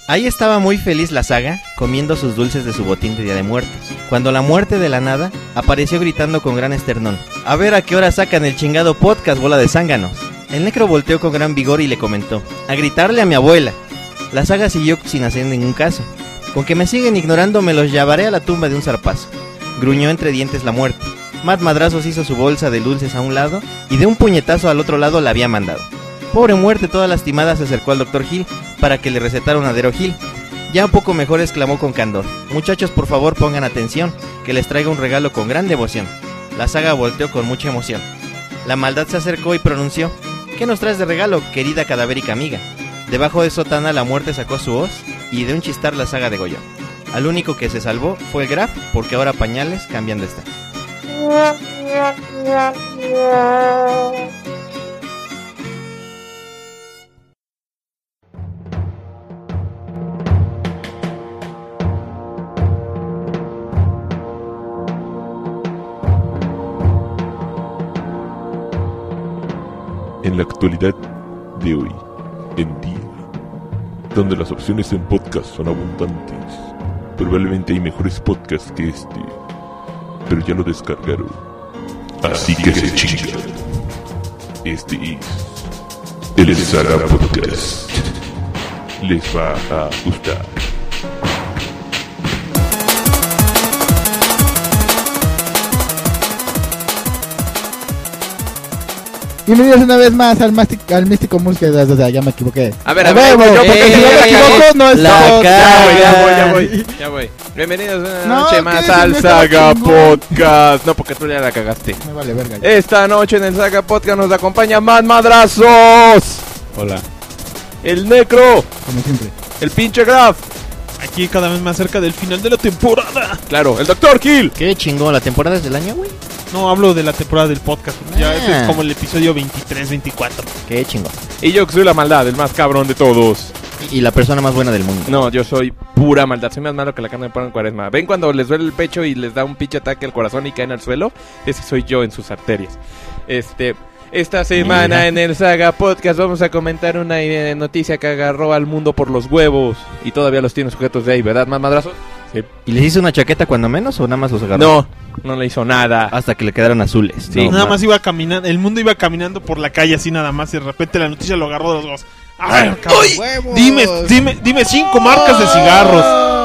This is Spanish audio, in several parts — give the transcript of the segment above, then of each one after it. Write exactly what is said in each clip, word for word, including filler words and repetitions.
Ahí estaba muy feliz la saga, comiendo sus dulces de su botín de Día de Muertos, cuando la muerte de la nada apareció gritando con gran esternón: a ver a qué hora sacan el chingado podcast, bola de zánganos. El necro volteó con gran vigor y le comentó: a gritarle a mi abuela. La saga siguió sin hacer ningún caso. Con que me siguen ignorando me los llevaré a la tumba de un zarpazo. Gruñó entre dientes la muerte. Matt Madrazos hizo su bolsa de dulces a un lado y de un puñetazo al otro lado la había mandado. Pobre muerte toda lastimada se acercó al doctor Hill para que le recetara un Adero Hill. Ya un poco mejor exclamó con candor: muchachos, por favor pongan atención, que les traiga un regalo con gran devoción. La saga volteó con mucha emoción. La maldad se acercó y pronunció: ¿qué nos traes de regalo, querida cadavérica amiga? Debajo de sotana la muerte sacó su hoz y de un chistar la saga degolló. Al único que se salvó fue el Graf, porque ahora pañales cambian de estar. En la actualidad de hoy en día, donde las opciones en podcast son abundantes, probablemente hay mejores podcasts que este, pero ya lo descargaron, así que se chingan. Este es el Saga Podcast. Les va a gustar. Bienvenidos una vez más al, mastic, al místico música. Ya me equivoqué. A ver, a, a ver, ver, yo porque eh, si no me eh, equivoco eh, no es la todo. Ya voy, ya voy, ya voy, ya voy. Bienvenidos una No, noche ¿qué? más Si al me estaba Saga chingón. Podcast. No, porque tú ya la cagaste. Me vale verga. ya. Esta noche en el Saga Podcast nos acompaña Matt Madrazos, Hola. el Necro, Como siempre. el pinche Graf, Aquí cada vez más cerca del final de la temporada. claro, el Doctor Kill. Qué chingón, la temporada es del año, güey. No, hablo de la temporada del podcast. Ya Ah. ese es como el episodio veintitrés, veinticuatro. Qué chingón. Y yo que soy la maldad, el más cabrón de todos. Y, y la persona más buena del mundo. No, yo soy pura maldad, soy más malo que la carne de porro en Cuaresma. ¿Ven cuando les duele el pecho y les da un pinche ataque al corazón y caen al suelo? Ese soy yo en sus arterias. Este, esta semana Mira. en el Saga Podcast vamos a comentar una eh, noticia que agarró al mundo por los huevos y todavía los tiene sujetos de ahí, ¿verdad, más madrazos? Sí. ¿Y les hizo una chaqueta cuando menos o nada más los agarró? No, no le hizo nada. Hasta que le quedaron azules. Sí. No, Nada ma- más iba caminando, el mundo iba caminando por la calle así nada más y de repente la noticia lo agarró de los dos. ¡Ay, cabrón! ¡Huevos! Dime, dime, dime cinco marcas de cigarros.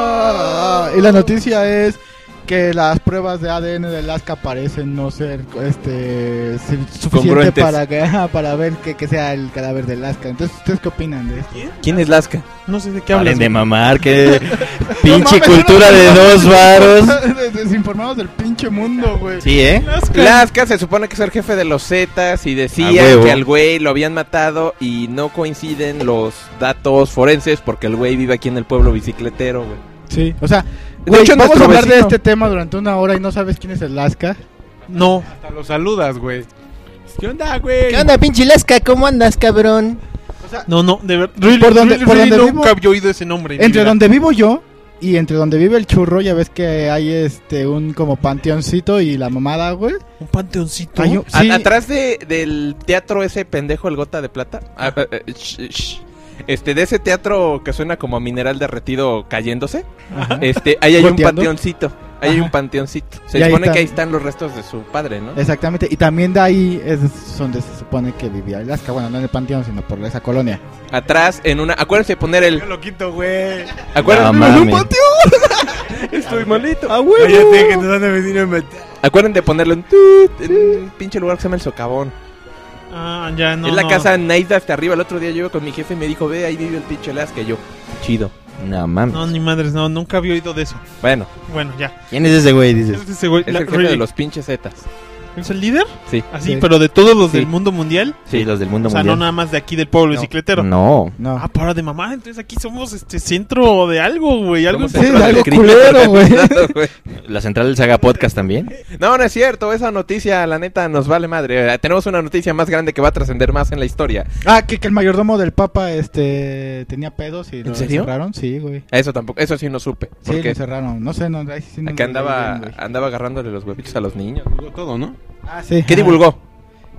Ah, y la noticia es que las pruebas de A D N de Lasca parecen no ser este si- suficiente Congruentes. para que ajá, para ver que, que sea el cadáver de Lasca. Entonces, ¿ustedes qué opinan de esto? ¿Quién es Lasca? No sé de qué hablas. Paren de güey. mamar, que pinche mames, cultura no, de no, dos varos. Des- Desinformados del pinche mundo, güey. Sí, ¿eh? Lasca se supone que es el jefe de los Zetas y A decía huevo. que al güey lo habían matado y no coinciden los datos forenses porque el güey vive aquí en el pueblo bicicletero, güey. Sí, o sea, De güey, hecho, vamos a nuestro hablar de vecino- este tema durante una hora y no sabes quién es el Lasca. No. Hasta lo saludas, güey. ¿Qué onda, güey? ¿Qué onda, pinche Lasca? ¿Cómo andas, cabrón? No, no, de verdad. Really, Por donde- really, por really donde nunca vivo- había oído ese nombre. en mi Entre vida. donde vivo yo y entre donde vive el churro, ya ves que hay este un como panteoncito y la mamada, güey. Un panteoncito. Hay un- A- sí, Atrás de, del teatro ese pendejo, el Gota de Plata. Ah, eh, eh, sh- sh. Este, de ese teatro que suena como a mineral derretido cayéndose. ajá. Este, ahí hay un Goteando. panteoncito. Ahí hay Ajá. un panteoncito. Se Y ahí supone está. que ahí están los restos de su padre, ¿no? Exactamente, y también de ahí es donde se supone que vivía el Lasca, bueno, no en el panteón, sino por esa colonia. Atrás, en una. Acuérdense de poner el. Qué loquito, güey. Acuérdense. No mames. Estoy malito. Cállate que nos van a venir a meter. Acuérdense de ponerlo en, tut, en un pinche lugar que se llama el Socavón. Ah, ya no. es la no. casa Naida hasta arriba. El otro día yo iba con mi jefe y me dijo, ve, ahí vive el pinche Lasca. Y yo, chido. No mames. No, ni madres, no, nunca había oído de eso. Bueno, Bueno, ya. ¿Quién es ese güey? Dices. ¿Es ese güey? es La- el jefe really. de los pinches Zetas. ¿Es el líder? Sí. Así, Sí. pero de todos los Sí. del mundo mundial. Sí, los del mundo O sea, mundial. no nada más de aquí del pueblo No. bicicletero. No. No. Ah, para de mamá, entonces aquí somos este centro de algo, güey, algo Somos Sí, centro algo del crimen culero, güey. organizado, güey. La central del Saga Podcast también. No, no es cierto. Esa noticia, la neta, nos vale madre. Eh, Tenemos una noticia más grande que va a trascender más en la historia. Ah, que, que el mayordomo del Papa este tenía pedos y lo serio? cerraron, sí, güey. Eso tampoco, eso sí no supe. Sí, Porque lo cerraron, no sé, no, ahí sí no que lo andaba, leí bien, güey. andaba agarrándole los huevitos a los niños. Divulgó todo, ¿no? Ah, sí. ¿Qué ajá. divulgó?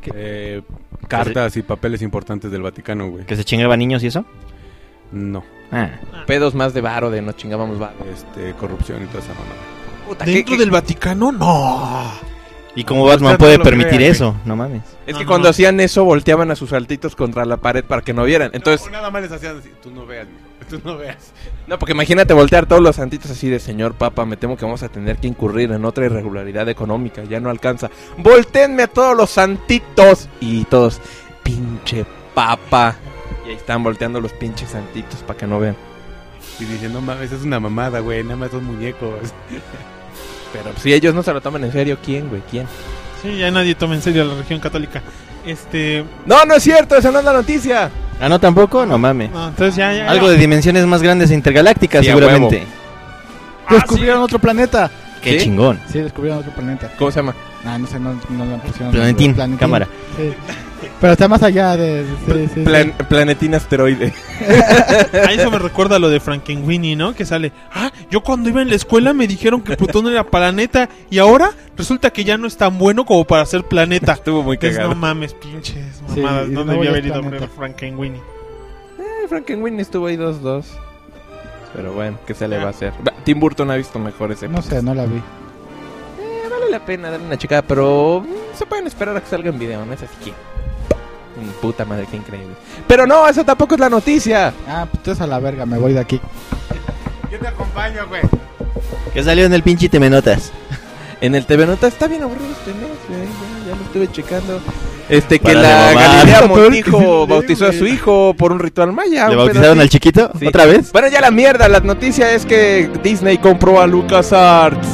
Eh, cartas y papeles importantes del Vaticano, güey. Que se chingaba niños y eso. No. Ah. Pedos más de varo, de nos chingábamos varo. Este, corrupción y toda esa mamada. Puta, ¿qué- ¿Dentro qué- del Vaticano? No. ¿Y cómo Batman Usted puede no lo permitir crea, eso? No mames. Es No, que no, cuando no. hacían eso, volteaban a sus saltitos contra la pared para que no vieran. Entonces, No, nada más les hacían así. Tú no veas, mijo. Tú no veas. no, porque imagínate voltear todos los santitos así de señor papa, me temo que vamos a tener que incurrir en otra irregularidad económica, ya no alcanza. Voltéenme a todos los santitos. Y todos, pinche papa. Y ahí están volteando los pinches santitos para que no vean. Y dicen, no mames, es una mamada, güey. Nada más son muñecos. Pero si ellos no se lo toman en serio, ¿quién, güey? ¿Quién? Sí, ya nadie toma en serio a la religión católica. Este. No, no es cierto, esa no es la noticia. Ah, no, tampoco, no mames. No, entonces ya. ya Algo ya. de dimensiones más grandes e intergalácticas, Sí, a seguramente. Ah, Descubrieron otro planeta. Qué ¿Sí? chingón. Sí, descubrieron otro planeta. ¿Cómo se llama? Ah, no sé, no, no lo pusieron. Planetín, cámara. Sí. Pero está más allá de... Sí, sí, Plan- Planetín asteroide. A eso me recuerda lo de Frankenweenie, ¿no? Que sale. Ah, yo cuando iba en la escuela me dijeron que Plutón era planeta. Y ahora resulta que ya no es tan bueno como para ser planeta. Estuvo muy Entonces, cagado. no mames, pinches Sí, mamadas. y de no nuevo debía ya haber es ido a ver planeta. Frankenweenie. Eh, Frankenweenie estuvo ahí dos dos. Pero bueno, ¿qué se le va a hacer? Va, Tim Burton ha visto mejores No épocas. sé, no la vi. Eh, vale la pena darle una checada, pero mm, se pueden esperar a que salga en video, ¿no es así que? Mm, puta madre, qué increíble. Pero no, eso tampoco es la noticia. Ah, pues entonces a la verga, me voy de aquí. Yo te acompaño, güey. Que salió en el pinche Te Me Notas. En el T V Nota está bien aburrido este mes, güey, ya, ya lo estuve checando. Este, que Para la de mamar. Galilea Todo el que Montijo sí, bautizó a su güey. hijo por un ritual maya. ¿Le un bautizaron pedo al así. chiquito? Sí. ¿Otra vez? Bueno, ya la mierda, la noticia es que Disney compró a LucasArts.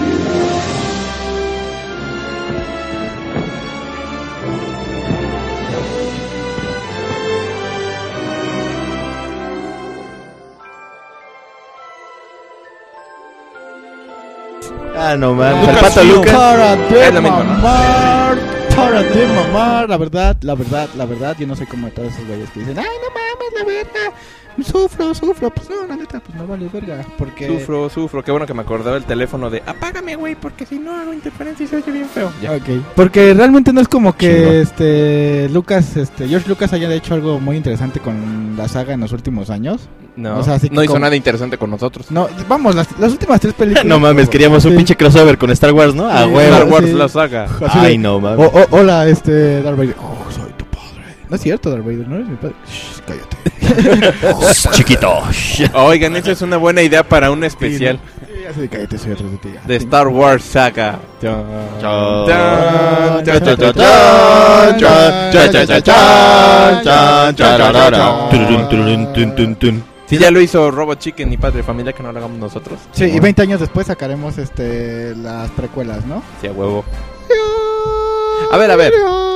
Ah, no mames. El Lucas pato Film. Lucas. Para de Es lo mismo, ¿no? mamar, para de mamar. La verdad, la verdad, la verdad, yo no soy como todos esos güeyes que dicen, ay, no mames, la verga. Sufro, sufro. Pues no, la neta, pues no vale verga. Porque... Sufro, sufro. Qué bueno que me acordaba el teléfono de apágame, güey, porque si no hago interferencia y se oye bien feo. Ya. Ok. Porque realmente no es como que Chingón. este Lucas, este George Lucas haya hecho algo muy interesante con la saga en los últimos años. No, O sea, así que no hizo como- nada interesante con nosotros. No, vamos, las, las últimas tres películas. No mames, queríamos un Sí. pinche crossover con Star Wars, ¿no? A Sí, huevo. Star Wars sí. la saga. Así Ay, de, no "Oh, mames. oh, hola, este Darth Vader. Oh, soy tu padre. No es cierto, Darth Vader, no eres mi padre. Shh, cállate. Chiquito. Oigan, esa es una buena idea para un especial Sí, así de, cállate, soy atrás de ti. de Star Wars saga. Chao. Tan, Cha, cha, cha, Chan, cha, chan, cha, cha, cha, cha, cha, chararara. Tururun, tururun, tun, tun, tun. Si ya lo hizo Robot Chicken y Padre Familia, que no lo hagamos nosotros. Sí, y veinte años después sacaremos este las precuelas, ¿no? Sí, a huevo. A ver, a ver.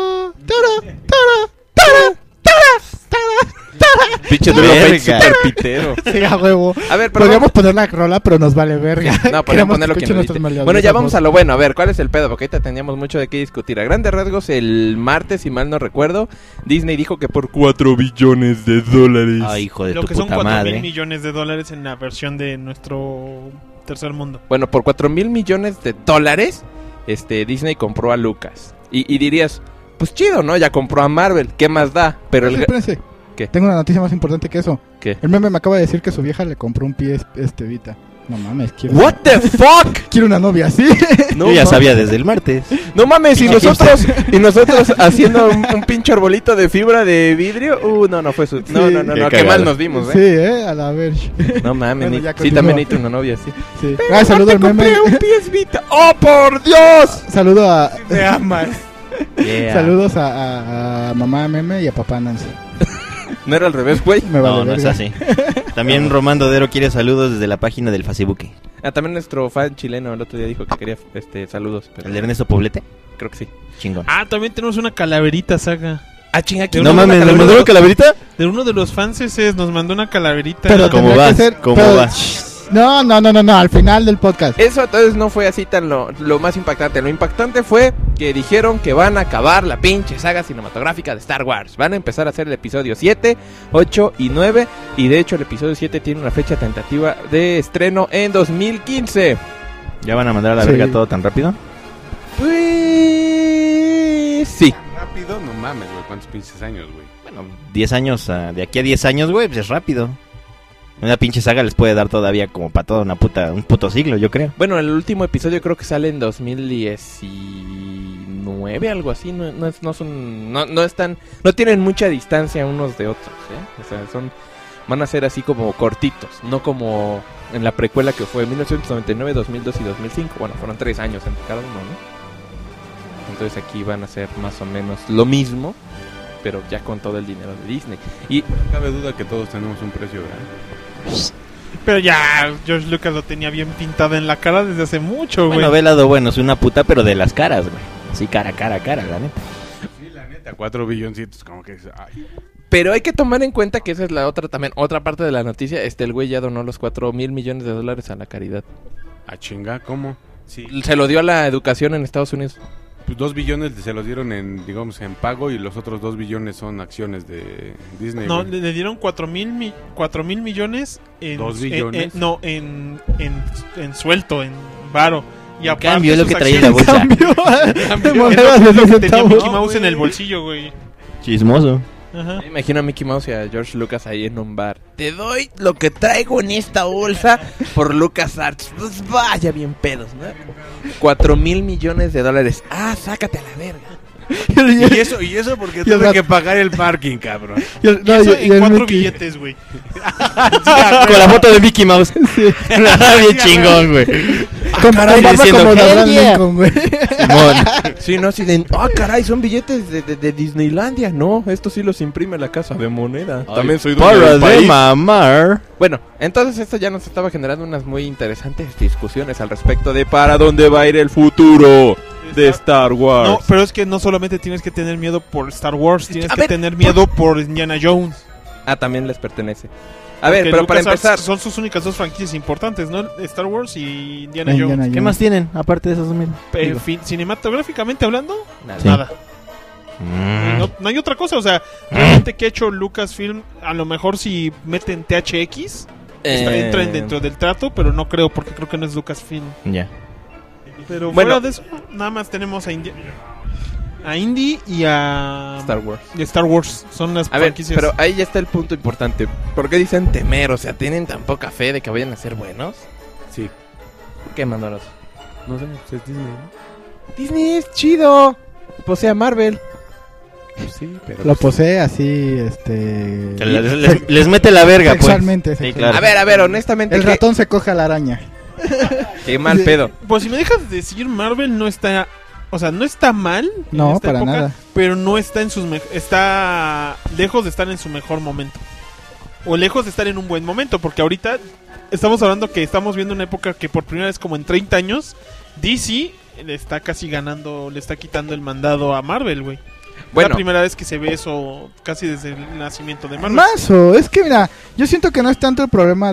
Pinche duro Verga. fake super pitero. Sí, a huevo. A ver, pero Podríamos poner la rola, pero nos vale verga. No, podemos Queremos poner lo que escuchen nos nuestras dicte. melodías. Bueno, ya vamos a lo bueno. A ver, ¿cuál es el pedo? Porque ahorita teníamos mucho de qué discutir. A grandes rasgos, el martes, si mal no recuerdo, Disney dijo que por cuatro billones de dólares. Ay, hijo de Lo tu que son puta cuatro mil madre. millones de dólares en la versión de nuestro tercer mundo. Bueno, por cuatro mil millones de dólares, este, Disney compró a Lucas. Y, y dirías, pues chido, ¿no? Ya compró a Marvel. ¿Qué más da? Pero el... Espérense. ¿Qué? Tengo una noticia más importante que eso. ¿Qué? El meme me acaba de decir que su vieja le compró un pie este Vita. No mames, quiero What the fuck? quiero una novia así. No, Yo ya ma- sabía desde el martes. No mames, y Pinche nosotros y nosotros haciendo un, un pinche arbolito de fibra de vidrio. Uh, no, no fue su. No, Sí. no, no, Qué no, qué cagado. mal nos vimos, Sí, eh. eh, a la ver. No mames, Bueno, ni- ya sí, continúa. también necesito una novia, sí. Sí. Ah, saludo al meme. Compré un P S Vita. ¡Oh, por Dios! Saludo a Me amas. Yeah. saludos a, a, a mamá meme y a papá Nancy. No era al revés, güey. Me vale No, no es verga. así. También Román Dodero quiere saludos desde la página del Facebook. Ah, también nuestro fan chileno el otro día dijo que quería este saludos. Pero ¿El de Ernesto Poblete? creo que sí. Chingón. Ah, también tenemos una calaverita, saga. Ah, chinga, De No una mames, ¿le calaverita. mandaron calaverita? De uno de los fanses nos mandó una calaverita. Pero ¿Cómo tendría que vas? ser- ¿Cómo pero- vas? No, no, no, no, no, al final del podcast. Eso entonces no fue así tan lo, lo más impactante. Lo impactante fue que dijeron que van a acabar la pinche saga cinematográfica de Star Wars. Van a empezar a hacer el episodio siete, ocho y nueve. Y de hecho el episodio siete tiene una fecha tentativa de estreno en dos mil quince. ¿Ya van a mandar a la Sí. verga todo tan rápido? Pues sí. Rápido, no mames, güey. ¿Cuántos pinches años, güey? Bueno, diez años, ah, de aquí a diez años, güey, pues es rápido. Una pinche saga les puede dar todavía como para toda una puta, un puto siglo, yo creo. Bueno, el último episodio creo que sale en dos mil diecinueve, algo así. No, no, es, no son, no, no están, no tienen mucha distancia unos de otros, ¿eh? O sea, son, van a ser así como cortitos, no como en la precuela que fue mil novecientos noventa y nueve, dos mil dos y dos mil cinco. Bueno, fueron tres años entre cada uno, ¿no? Entonces aquí van a ser más o menos lo mismo, pero ya con todo el dinero de Disney. Y No cabe duda que todos tenemos un precio, ¿verdad? Pero ya George Lucas lo tenía bien pintado en la cara desde hace mucho, güey. Bueno, ve el lado bueno, es una puta, pero de las caras, güey. Sí, cara, cara, cara, la neta. Sí, la neta, cuatro billoncitos, como que... Ay. Pero hay que tomar en cuenta que esa es la otra también, otra parte de la noticia. Este, el güey ya donó los cuatro mil millones de dólares a la caridad. A chinga, ¿cómo? Sí. Se lo dio a la educación en Estados Unidos. Pues dos billones se los dieron en, digamos, en pago y los otros dos billones son acciones de Disney. No, güey. le, le dieron cuatro mil mi, cuatro mil millones en, ¿Dos en- billones? en- no, en, en, en suelto, en varo. Y En aparte cambio, es lo sus que traía en la acciones- bolsa. Cambio de Es monedas lo de que tenía centavos. Mickey Mouse No, en el güey. bolsillo, güey. Chismoso. Ajá. Me imagino a Mickey Mouse y a George Lucas ahí en un bar. Te doy lo que traigo en esta bolsa por Lucas Arts. Pues vaya bien pedos, ¿no? Cuatro mil millones de dólares. Ah, sácate a la verga. Y eso, y eso porque Y el tuve rat- que pagar el parking, cabrón. Y el- Y no, eso y- y en el cuatro Mickey. billetes, güey. Con la foto de Mickey Mouse. Bien chingón, güey. Con, caray, con barba diciendo, como de "Hell Abraham yeah". Lincoln, güey. Simón. Sí, no, así de... Ah, caray, son billetes de, de, de Disneylandia. No, esto sí los imprime la casa de moneda. También soy dueño Para del de país. mamar. Bueno, entonces esto ya nos estaba generando unas muy interesantes discusiones al respecto de para dónde va a ir el futuro de Star Wars. No, pero es que no solamente tienes que tener miedo por Star Wars, tienes A que ver, tener miedo por Indiana Jones. Ah, también les pertenece. A ver, Porque pero para LucasArts empezar... son sus únicas dos franquicias importantes, ¿no? Star Wars y Indiana, Indiana Jones. ¿Qué Jones. más tienen aparte de esos mil? Eh, Digo. fin- cinematográficamente hablando, Nada. Sí. nada. Mm. No, no hay otra cosa, o sea, realmente que ha hecho Lucasfilm, a lo mejor si meten T H X, está- Eh, entran dentro del trato, pero no creo, porque creo que no es Lucasfilm. Ya. Pero Bueno. fuera de eso, nada más tenemos a Indy, a Indy y a Star Wars. y Star Wars, son las A ver, franquicias. pero ahí ya está el punto importante. ¿Por qué dicen temer? O sea, ¿tienen tan poca fe de que vayan a ser buenos? Sí. ¿Por qué, Mandolos? No sé, pues es Disney, ¿no? Disney es chido. Posee a Marvel. Pues sí, pero... Lo posee así, este... Que Les, les- les mete la verga, pues. Sexualmente, Sí, sexualmente. claro. A ver, a ver, honestamente, El ¿qué, ratón se coge a la araña. qué mal pedo? Pues si me dejas de decir, Marvel no está, o sea, no está mal en No, esta para época, nada. pero no está en sus me- está lejos de estar en su mejor momento. O lejos de estar en un buen momento, porque ahorita estamos hablando que estamos viendo una época que por primera vez como en treinta años D C le está casi ganando, le está quitando el mandado a Marvel, güey. Es Bueno. la primera vez que se ve eso casi desde el nacimiento de Marvel. Mazo, es que mira, yo siento que no es tanto el problema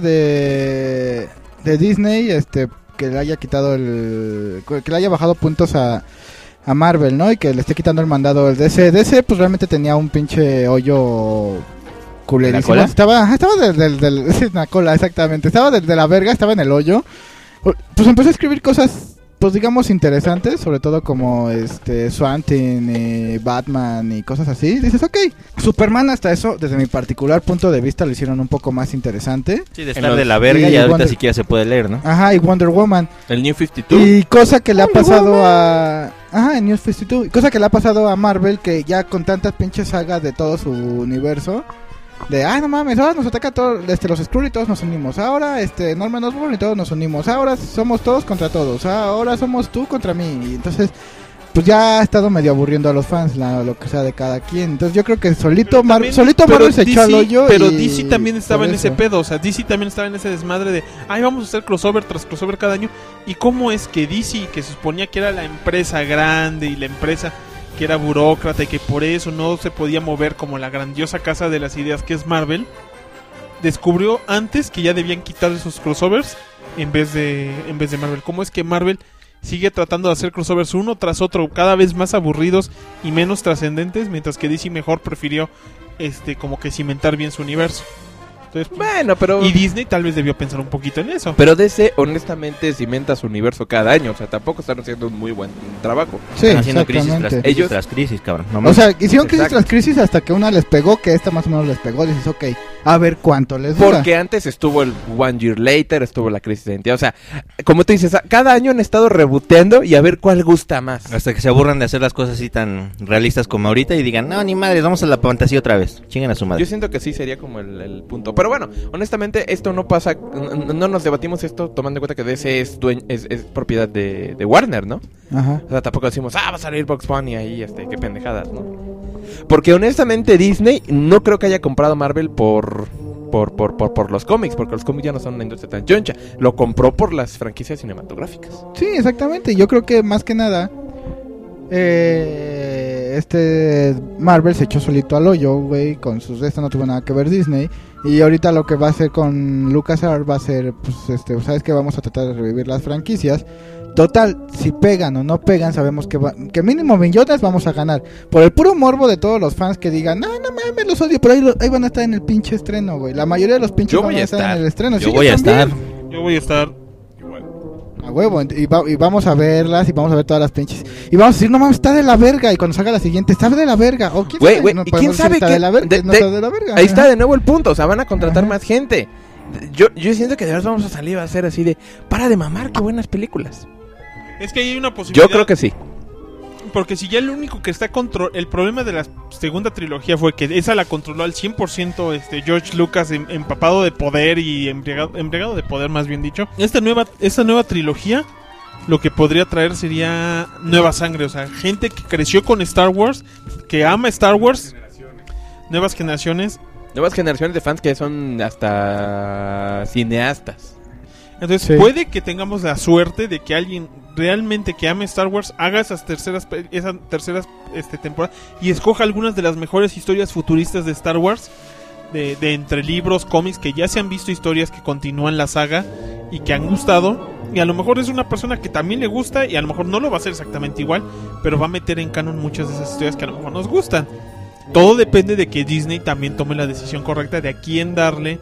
de de Disney, este, que le haya quitado el, que le haya bajado puntos a, a Marvel, ¿no? Y que le esté quitando el mandado el D C. D C pues realmente tenía un pinche hoyo culerísimo. cola? Estaba, ajá, estaba del, del, del sí, en la cola, exactamente. Estaba de, de la verga, estaba en el hoyo. Pues empezó a escribir cosas, pues digamos interesantes, sobre todo como este Swamp Thing y Batman y cosas así. Dices, ok, Superman hasta eso, desde mi particular punto de vista, lo hicieron un poco más interesante. Sí, de En estar los- de la verga y y ahorita Wonder- siquiera se puede leer, ¿no? Ajá, y Wonder Woman. El New cincuenta y dos. Y cosa que le ha pasado a... Ajá, en News cincuenta y dos. Y cosa que le ha pasado a Marvel, que ya con tantas pinches sagas de todo su universo... De, ah, no mames, ahora nos ataca todo, este, los Skrull y todos nos unimos. Ahora, este, Norman Osborn y todos nos unimos. Ahora somos todos contra todos. Ahora somos tú contra mí. Y entonces, pues ya ha estado medio aburriendo a los fans la, lo que sea de cada quien. Entonces yo creo que solito, Mar También- solito pero Marvel se echó al D C hoyo. Pero y D C también estaba por en ese eso. pedo, o sea, D C también estaba en ese desmadre de, ay, vamos a hacer crossover tras crossover cada año. ¿Y cómo es que D C, que se suponía que era la empresa grande y la empresa que era burócrata y que por eso no se podía mover como la grandiosa casa de las ideas que es Marvel, descubrió antes que ya debían quitar esos crossovers en vez de en vez de Marvel? ¿Cómo es que Marvel sigue tratando de hacer crossovers uno tras otro, cada vez más aburridos y menos trascendentes, mientras que D C mejor prefirió este como que cimentar bien su universo? Entonces, Bueno, pero... y Disney tal vez debió pensar un poquito en eso. Pero D C honestamente cimenta su universo cada año. O sea, tampoco están haciendo un muy buen trabajo. Sí, Están haciendo crisis tras exactamente. crisis Ellos- tras crisis, cabrón. No O mames. sea, hicieron crisis Exacto. tras crisis hasta que una les pegó, que esta más o menos les pegó. Dices, ok, a ver cuánto les dura. Porque antes estuvo el One Year Later, estuvo la crisis de identidad. O sea, como tú dices, cada año han estado reboteando y a ver cuál gusta más. Hasta que se aburran de hacer las cosas así tan realistas como ahorita y digan, no, ni madres, vamos a la fantasía otra vez. Chinguen a su madre. Yo siento que sí sería como el, el punto. Pero bueno, honestamente, esto no pasa. No, no nos debatimos esto tomando en cuenta que D C es, dueño, es, es propiedad de, de Warner, ¿no? Ajá. O sea, tampoco decimos, ah, va a salir Bugs Bunny ahí, este, qué pendejadas, ¿no? Porque honestamente Disney no creo que haya comprado Marvel por por, por, por, por los cómics, porque los cómics ya no son una industria tan choncha. Lo compró por las franquicias cinematográficas. Sí, exactamente. Yo creo que más que nada eh, este Marvel se echó solito al hoyo, güey, con sus esto no tuvo nada que ver Disney. Y ahorita lo que va a hacer con LucasArts va a ser, pues, este, sabes que vamos a tratar de revivir las franquicias. Total, si pegan o no pegan, sabemos que va, que mínimo millones vamos a ganar. Por el puro morbo de todos los fans que digan, no, no mames, los odio, pero ahí, ahí van a estar en el pinche estreno, güey. La mayoría de los pinches Yo van voy a a estar, estar. en el estreno. Yo Sí, voy a también. estar. Yo voy a estar. A huevo, y, va- y vamos a verlas y vamos a ver todas las pinches. Y vamos a decir, no mames, está de la verga. Y cuando salga la siguiente, está de la verga. O quién Güey, sabe, güey, no ¿y podemos quién decir sabe está qué? de la verga, De- no de- está de la verga. Ahí está Ajá. de nuevo el punto, o sea, van a contratar Ajá. más gente. Yo, yo siento que de verdad vamos a salir a hacer así de, para de mamar, qué buenas películas. Es que hay una posibilidad. Yo creo que sí. Porque si ya el único que está control... El problema de la segunda trilogía fue que esa la controló al cien por ciento este, George Lucas, em- empapado de poder y embriagado, embriagado de poder, más bien dicho. Esta nueva, esta nueva trilogía lo que podría traer sería nueva sangre. O sea, gente que creció con Star Wars, que ama Star Wars. Nuevas generaciones. Nuevas generaciones de fans que son hasta cineastas. Entonces Sí. puede que tengamos la suerte de que alguien realmente que ame Star Wars haga esas terceras pe- esa terceras este, temporada y escoja algunas de las mejores historias futuristas de Star Wars, de, de entre libros, cómics, que ya se han visto historias que continúan la saga y que han gustado, y a lo mejor es una persona que también le gusta y a lo mejor no lo va a hacer exactamente igual, pero va a meter en canon muchas de esas historias que a lo mejor nos gustan. Todo depende de que Disney también tome la decisión correcta de a quién darle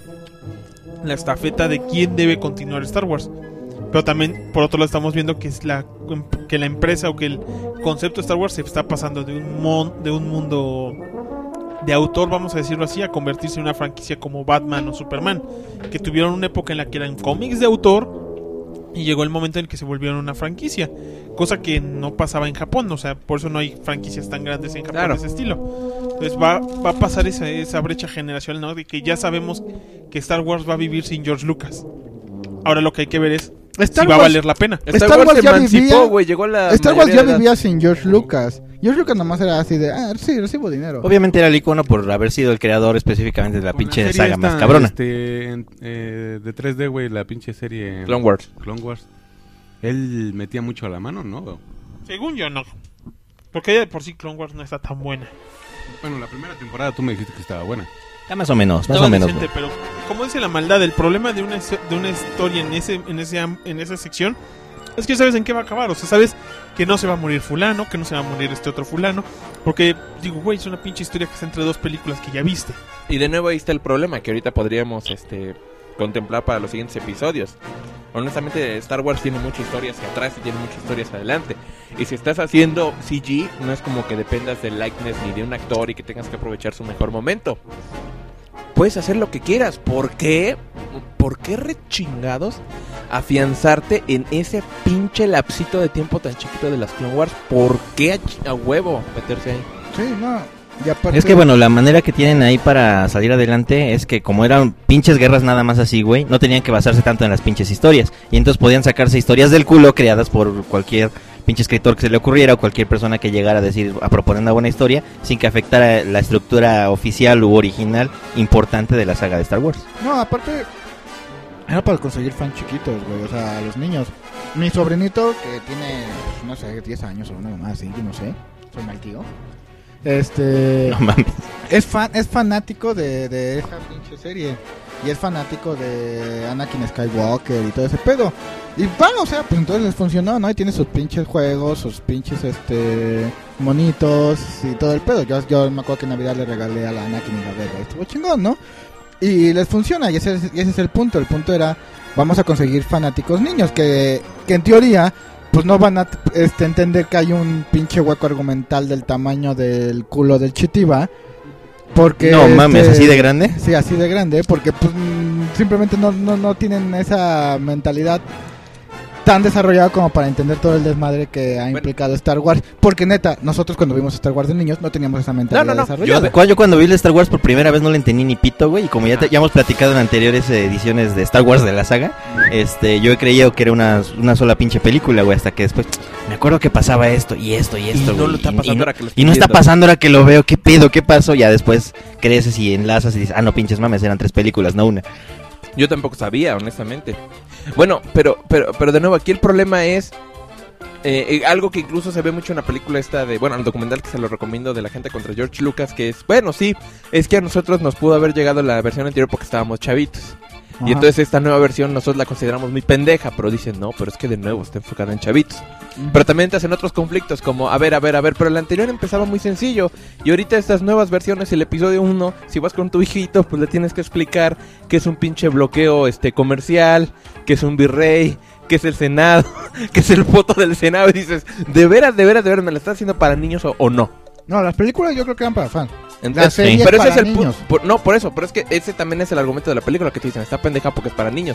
la estafeta de quién debe continuar Star Wars. Pero también, por otro lado, estamos viendo que es la que la empresa o que el concepto de Star Wars se está pasando de un mon, de un mundo de autor, vamos a decirlo así, a convertirse en una franquicia como Batman o Superman, que tuvieron una época en la que eran cómics de autor y llegó el momento en el que se volvieron una franquicia, cosa que no pasaba en Japón. O sea, por eso no hay franquicias tan grandes en Japón Claro. de ese estilo. Entonces va, va a pasar esa, esa brecha generacional, ¿no? De que ya sabemos que Star Wars va a vivir sin George Lucas. Ahora lo que hay que ver es Star si va a Wars- valer la pena. Star Wars se ya emancipó, vivía- güey, llegó a la Star Wars mayoría ya de edad. vivía sin George Lucas. George Lucas nomás era así de, ah, sí, recibo dinero. Obviamente era el icono por haber sido el creador específicamente de la Con pinche serie saga esta, más cabrona. Este, en- eh, de tres D, güey, la pinche serie Clone Wars. Clone Wars. Él metía mucho a la mano, ¿no? Según yo, no. Porque ya de por sí Clone Wars no está tan buena. Bueno, la primera temporada tú me dijiste que estaba buena. Está más o menos, más Estaba o menos. decente, güey. pero como dice la maldad, el problema de una, de una historia en ese, en ese am- en esa sección es que sabes en qué va a acabar. O sea, sabes que no se va a morir fulano, que no se va a morir este otro fulano. Porque, digo, güey, es una pinche historia que está entre dos películas que ya viste. Y de nuevo ahí está el problema que ahorita podríamos este contemplar para los siguientes episodios. Honestamente, Star Wars tiene muchas historias hacia atrás y tiene muchas historias adelante. Y si estás haciendo C G, no es como que dependas del likeness ni de un actor y que tengas que aprovechar su mejor momento. Puedes hacer lo que quieras. ¿Por qué? ¿Por qué rechingados afianzarte en ese pinche lapsito de tiempo tan chiquito de las Clone Wars? ¿Por qué a, ch- a huevo meterse ahí? Sí, no. Y aparte, Es que bueno, la manera que tienen ahí para salir adelante es que como eran pinches guerras nada más así, güey, no tenían que basarse tanto en las pinches historias. Y entonces podían sacarse historias del culo creadas por cualquier pinche escritor que se le ocurriera o cualquier persona que llegara a decir, a proponer una buena historia sin que afectara la estructura oficial u original importante de la saga de Star Wars. No, aparte, era para conseguir fans chiquitos, güey, o sea, a los niños. Mi sobrinito, que tiene, pues, no sé, diez años o una más así, yo no sé, soy mal tío. Este, No mames. es fan, es fanático de, de esa pinche serie. Y es fanático de Anakin Skywalker y todo ese pedo. Y va, o sea, pues entonces les funcionó, ¿no? Y tiene sus pinches juegos, sus pinches, este, monitos y todo el pedo. Yo, yo me acuerdo que en Navidad le regalé a la Anakin y la verga. Estuvo chingón, ¿no? Y les funciona, y ese, es- y ese es el punto. El punto era, vamos a conseguir fanáticos niños que, que en teoría, pues no van a este, entender que hay un pinche hueco argumental del tamaño del culo del Chitiba. Porque No mames, este, ¿así de grande? Sí, así de grande, porque pues, mm, simplemente no, no, no tienen esa mentalidad tan desarrollada como para entender todo el desmadre que ha Bueno. implicado Star Wars. Porque neta, nosotros cuando vimos Star Wars de niños no teníamos esa mentalidad No, no, no. desarrollada. Yo, cu- yo cuando vi el Star Wars por primera vez no le entendí ni pito, güey. Y como ya, te- ya hemos platicado en anteriores ediciones de Star Wars de la saga, este, yo he creído que era una, una sola pinche película, güey. Hasta que después me acuerdo que pasaba esto y esto y esto, Y no güey, lo está y- pasando y no, ahora que lo estoy y no está viendo. pasando ahora que lo veo. ¿Qué pedo? ¿Qué pasó? Ya después creces y enlazas y dices, ah, no pinches mames, eran tres películas, no una. Yo tampoco sabía, honestamente. Bueno, pero, pero, pero de nuevo, aquí el problema es eh, eh, algo que incluso se ve mucho en la película esta de, bueno, el documental que se lo recomiendo de la gente contra George Lucas, que es, bueno, sí, es que a nosotros nos pudo haber llegado la versión anterior porque estábamos chavitos. Y Ajá. entonces esta nueva versión nosotros la consideramos muy pendeja, pero dicen, no, pero es que de nuevo está enfocada en chavitos. Pero también te hacen otros conflictos como, a ver, a ver, a ver, pero el anterior empezaba muy sencillo. Y ahorita estas nuevas versiones, el episodio uno, si vas con tu hijito, pues le tienes que explicar que es un pinche bloqueo este comercial, que es un virrey, que es el Senado, que es el voto del Senado. Y dices, ¿de veras, de veras, de veras me lo estás haciendo para niños o, o no? No, las películas yo creo que eran para fans. Entonces, La serie pero es ese es para el niños. punto. No, por eso, pero es que ese también es el argumento de la película que te dicen, está pendeja porque es para niños.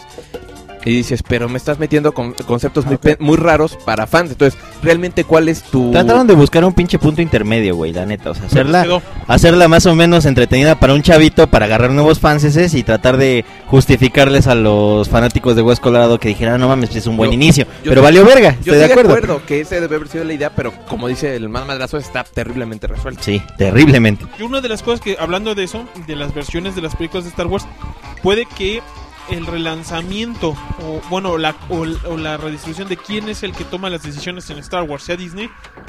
Y dices, pero me estás metiendo con conceptos muy, Ok. pe- muy raros para fans. Entonces, realmente, ¿cuál es tu...? Trataron de buscar un pinche punto intermedio, güey, la neta. O sea, hacerla, Quedó. hacerla más o menos entretenida para un chavito, para agarrar nuevos fanses y tratar de justificarles a los fanáticos de Hueso Colorado que dijeran, no mames, es un buen Yo- inicio. yo Pero sí- valió verga, Yo estoy de acuerdo. que ese debe haber sido la idea, pero como dice el más madrazo, está terriblemente resuelto. Sí, terriblemente. Y una de las cosas que, hablando de eso, de las versiones de las películas de Star Wars, puede que el relanzamiento, o bueno, la, o, o la redistribución de quién es el que toma las decisiones en Star Wars, sea Disney,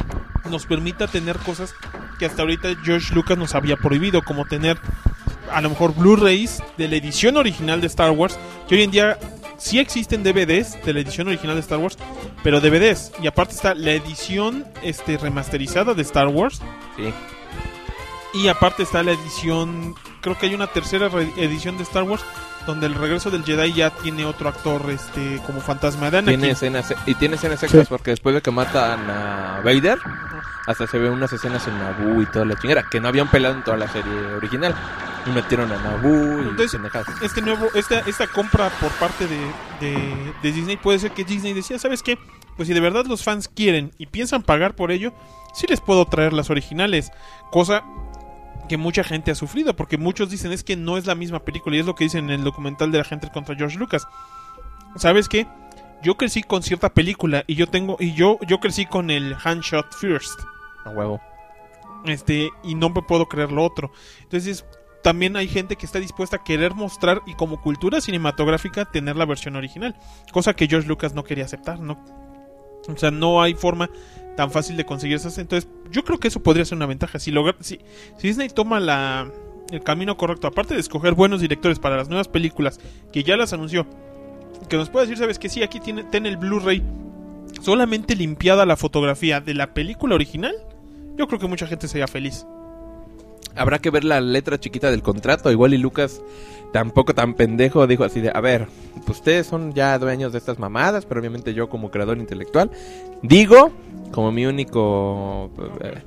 nos permita tener cosas que hasta ahorita George Lucas nos había prohibido, como tener a lo mejor Blu-rays de la edición original de Star Wars, que hoy en día sí existen D V Ds de la edición original de Star Wars, pero D V Ds, y aparte está la edición este remasterizada de Star Wars. Sí. Y aparte está la edición, creo que hay una tercera re- edición de Star Wars donde el regreso del Jedi ya tiene otro actor este como fantasma de Anakin. Tiene escenas, y tiene escenas extras Sí. porque después de que matan a Vader, hasta se ven unas escenas en Naboo y toda la chingera, que no habían pelado en toda la serie original. Y metieron a Naboo y Entonces, pendejadas. Este nuevo, esta, esta compra por parte de, de, de Disney, puede ser que Disney decía, ¿sabes qué? Pues si de verdad los fans quieren y piensan pagar por ello, sí les puedo traer las originales. Cosa que mucha gente ha sufrido, porque muchos dicen es que no es la misma película, y es lo que dicen en el documental de la gente contra George Lucas. ¿Sabes qué? Yo crecí con cierta película y yo tengo y yo yo crecí con el Handshot First. A huevo. Este, y no me puedo creer lo otro. Entonces, también hay gente que está dispuesta a querer mostrar y como cultura cinematográfica tener la versión original, cosa que George Lucas no quería aceptar, ¿no? O sea, no hay forma tan fácil de conseguir esas. Entonces, yo creo que eso podría ser una ventaja. Si, logra, si, si Disney toma la, el camino correcto, aparte de escoger buenos directores para las nuevas películas, que ya las anunció, que nos puede decir, ¿sabes que sí? Aquí tiene, ten el Blu-ray solamente limpiada la fotografía de la película original. Yo creo que mucha gente sería feliz. Habrá que ver la letra chiquita del contrato. Igual y Lucas, tampoco tan pendejo, dijo así de, a ver, pues ustedes son ya dueños de estas mamadas, pero obviamente yo como creador intelectual, digo, como mi único... eh,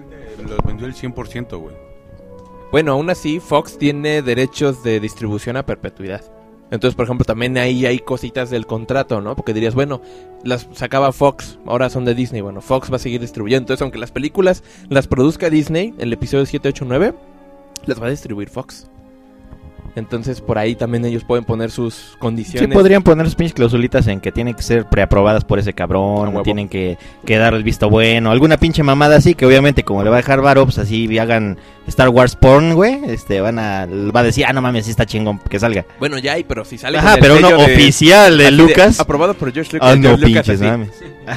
Los vendió el cien por ciento, güey. bueno, aún así, Fox tiene derechos de distribución a perpetuidad. Entonces, por ejemplo, también ahí hay cositas del contrato, ¿no? Porque dirías, bueno, las sacaba Fox, ahora son de Disney. Bueno, Fox va a seguir distribuyendo. Entonces, aunque las películas las produzca Disney, el episodio siete, ocho, nueve, las va a distribuir Fox. Entonces, por ahí también ellos pueden poner sus Sí, condiciones. podrían poner sus pinches clausulitas en que tienen que ser preaprobadas por ese A cabrón, huevo. tienen que, que dar el visto bueno, alguna pinche mamada así, que obviamente como le va a dejar varo, pues así hagan Star Wars porn, güey, este, van a, va a decir, ah, no mames, sí está chingón que salga. Bueno, ya hay, pero si sale Ajá, con el pero uno sello de- oficial de así Lucas. aprobado por George Lucas. Ah, no, George Lucas pinches así. mames.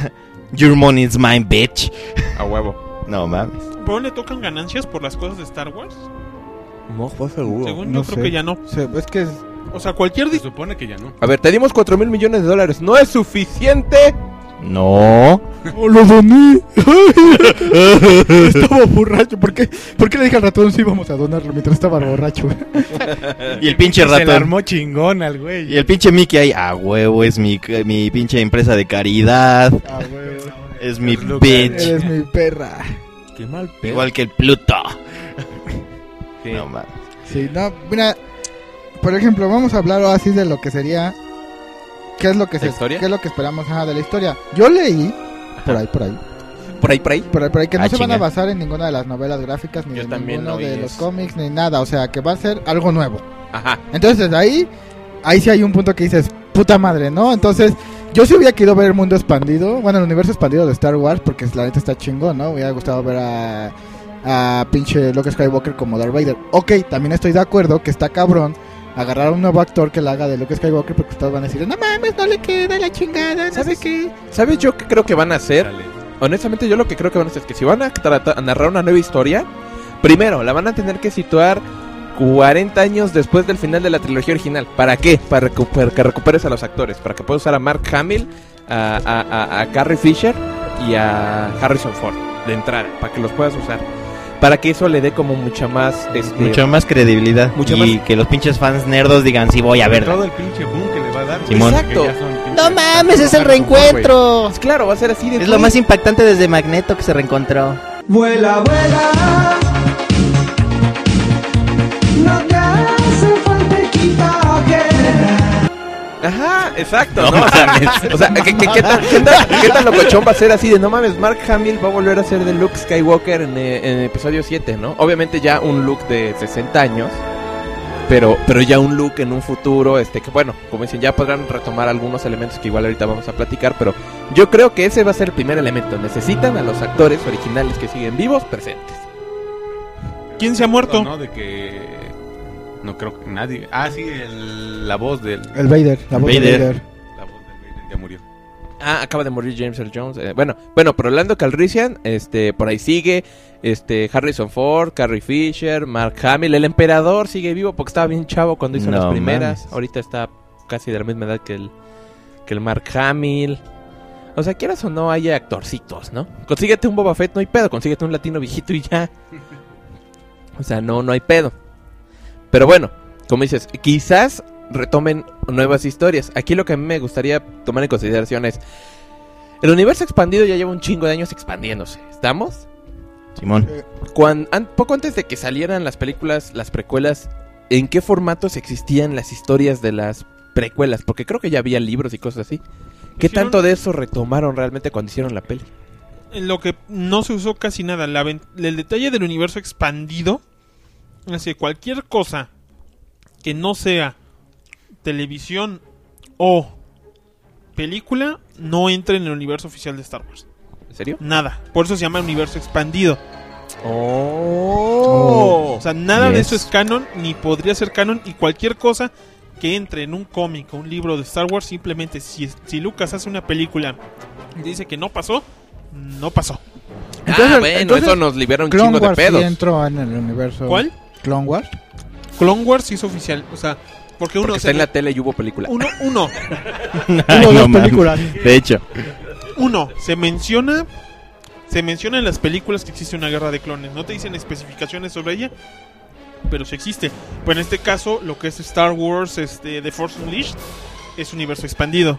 Your money's mine, bitch. A huevo. No mames. ¿Pero le tocan ganancias por las cosas de Star Wars? No, fue seguro. Según no yo creo sé. que ya no. Se- es que es- O sea, cualquier... Se di- supone que ya no. A ver, te dimos cuatro mil millones de dólares. ¿No es suficiente? No. ¡Oh, lo doné! Estaba borracho. ¿Por qué? ¿Por qué le dije al ratón si íbamos a donarlo mientras estaba borracho? Y el pinche Se la ratón. armó chingón al güey. Y el pinche Mickey ahí, a huevo, es mi, mi pinche empresa de caridad. Ah, güey. Es mi Lucas. bitch. Eres mi perra. Qué mal pedo. Igual que el Pluto. Sí. No mames. Sí, no, mira, por ejemplo, vamos a hablar ahora sí de lo que sería, qué es lo que ¿La se, historia? qué es lo que esperamos ajá, de la historia. Yo leí, por ahí, por ahí, Por ahí, por ahí. por ahí, por ahí, que no Ah, se van a chinga. basar en ninguna de las novelas gráficas, ni Yo en también ninguno no vi de los eso. cómics, ni nada, o sea, que va a ser algo nuevo. Ajá. Entonces, desde ahí, ahí sí hay un punto que dices, puta madre, ¿no? Entonces, yo sí hubiera querido ver el mundo expandido, bueno, el universo expandido de Star Wars, porque la neta está chingón, ¿no? Me hubiera gustado ver a, a pinche Luke Skywalker como Darth Vader. Ok, también estoy de acuerdo que está cabrón agarrar a un nuevo actor que la haga de Luke Skywalker, porque ustedes van a decir, no mames, no le queda la chingada, no sé ¿Sabes qué. ¿Sabes yo qué creo que van a hacer? Dale. Honestamente, yo lo que creo que van a hacer es que si van a, trata- a narrar una nueva historia, primero la van a tener que situar cuarenta años después del final de la trilogía original. ¿Para qué? Para, recu- para que recuperes a los actores. Para que puedas usar a Mark Hamill, a, a, a, a Carrie Fisher y a Harrison Ford de entrada. Para que los puedas usar. Para que eso le dé como mucha más... Este, Mucho más credibilidad. Mucho y más- que los pinches fans nerdos digan, sí voy a ver. Todo el pinche boom que le va a dar. Simón. porque Exacto. ya son pinches- No mames, es el Harrison Ford, reencuentro. Pues claro, va a ser así de... Es lo más impactante desde Magneto que se reencontró. Vuela, vuela. No te hace falta equipaje. Ajá, exacto, No ¿no? O sea, mames. o sea, ¿qué, qué, qué tan, qué, tan, qué tan locochón va a ser así de no mames? Mark Hamill va a volver a ser de Luke Skywalker en, eh, en episodio siete, ¿no? Obviamente ya un Luke de sesenta años, pero pero ya un Luke en un futuro, este que bueno, como dicen, ya podrán retomar algunos elementos que igual ahorita vamos a platicar, pero yo creo que ese va a ser el primer elemento. Necesitan a los actores originales que siguen vivos presentes. ¿Quién se ha muerto? ¿No? De que... No creo que nadie... Ah, sí, el- la voz del... El Vader, la voz de Vader. Vader. La voz del Vader ya murió. Ah, acaba de morir James Earl Jones. Eh, bueno, bueno, pero Lando Calrissian, este, por ahí sigue, este, Harrison Ford, Carrie Fisher, Mark Hamill, el emperador sigue vivo porque estaba bien chavo cuando hizo No las primeras. mames. Ahorita está casi de la misma edad que el, que el Mark Hamill. O sea, quieras o no, hay actorcitos, ¿no? Consíguete un Boba Fett, no hay pedo, consíguete un latino viejito y ya. O sea, no, no hay pedo. Pero bueno, como dices, quizás retomen nuevas historias. Aquí lo que a mí me gustaría tomar en consideración es... El universo expandido ya lleva un chingo de años expandiéndose. ¿Estamos? Simón. Cuan- an- poco antes de que salieran las películas, las precuelas, ¿en qué formatos existían las historias de las precuelas? Porque creo que ya había libros y cosas así. ¿Qué Hicieron- tanto de eso retomaron realmente cuando hicieron la peli? En lo que no se usó casi nada. La ven- el detalle del universo expandido es que cualquier cosa que no sea televisión o película no entre en el universo oficial de Star Wars. ¿En serio? Nada. Por eso se llama universo expandido. Oh. O sea, nada de Yes. eso es canon, ni podría ser canon. Y cualquier cosa que entre en un cómic o un libro de Star Wars, simplemente si, si Lucas hace una película y dice que no pasó, no pasó. Entonces- ah, bueno, entonces, eso nos libera un Clone chingo de Wars sí pedos. entró en el universo. ¿Cuál? Clone Wars. Clone Wars sí es oficial. O sea, porque uno... Porque se- está en la tele y hubo película. uno, uno, Ay, Hubo no dos mames. películas. De hecho. uno, se menciona... Se menciona en las películas que existe una guerra de clones. No te dicen especificaciones sobre ella, pero sí existe. Pero en este caso, lo que es Star Wars, este, The Force Unleashed, es universo expandido.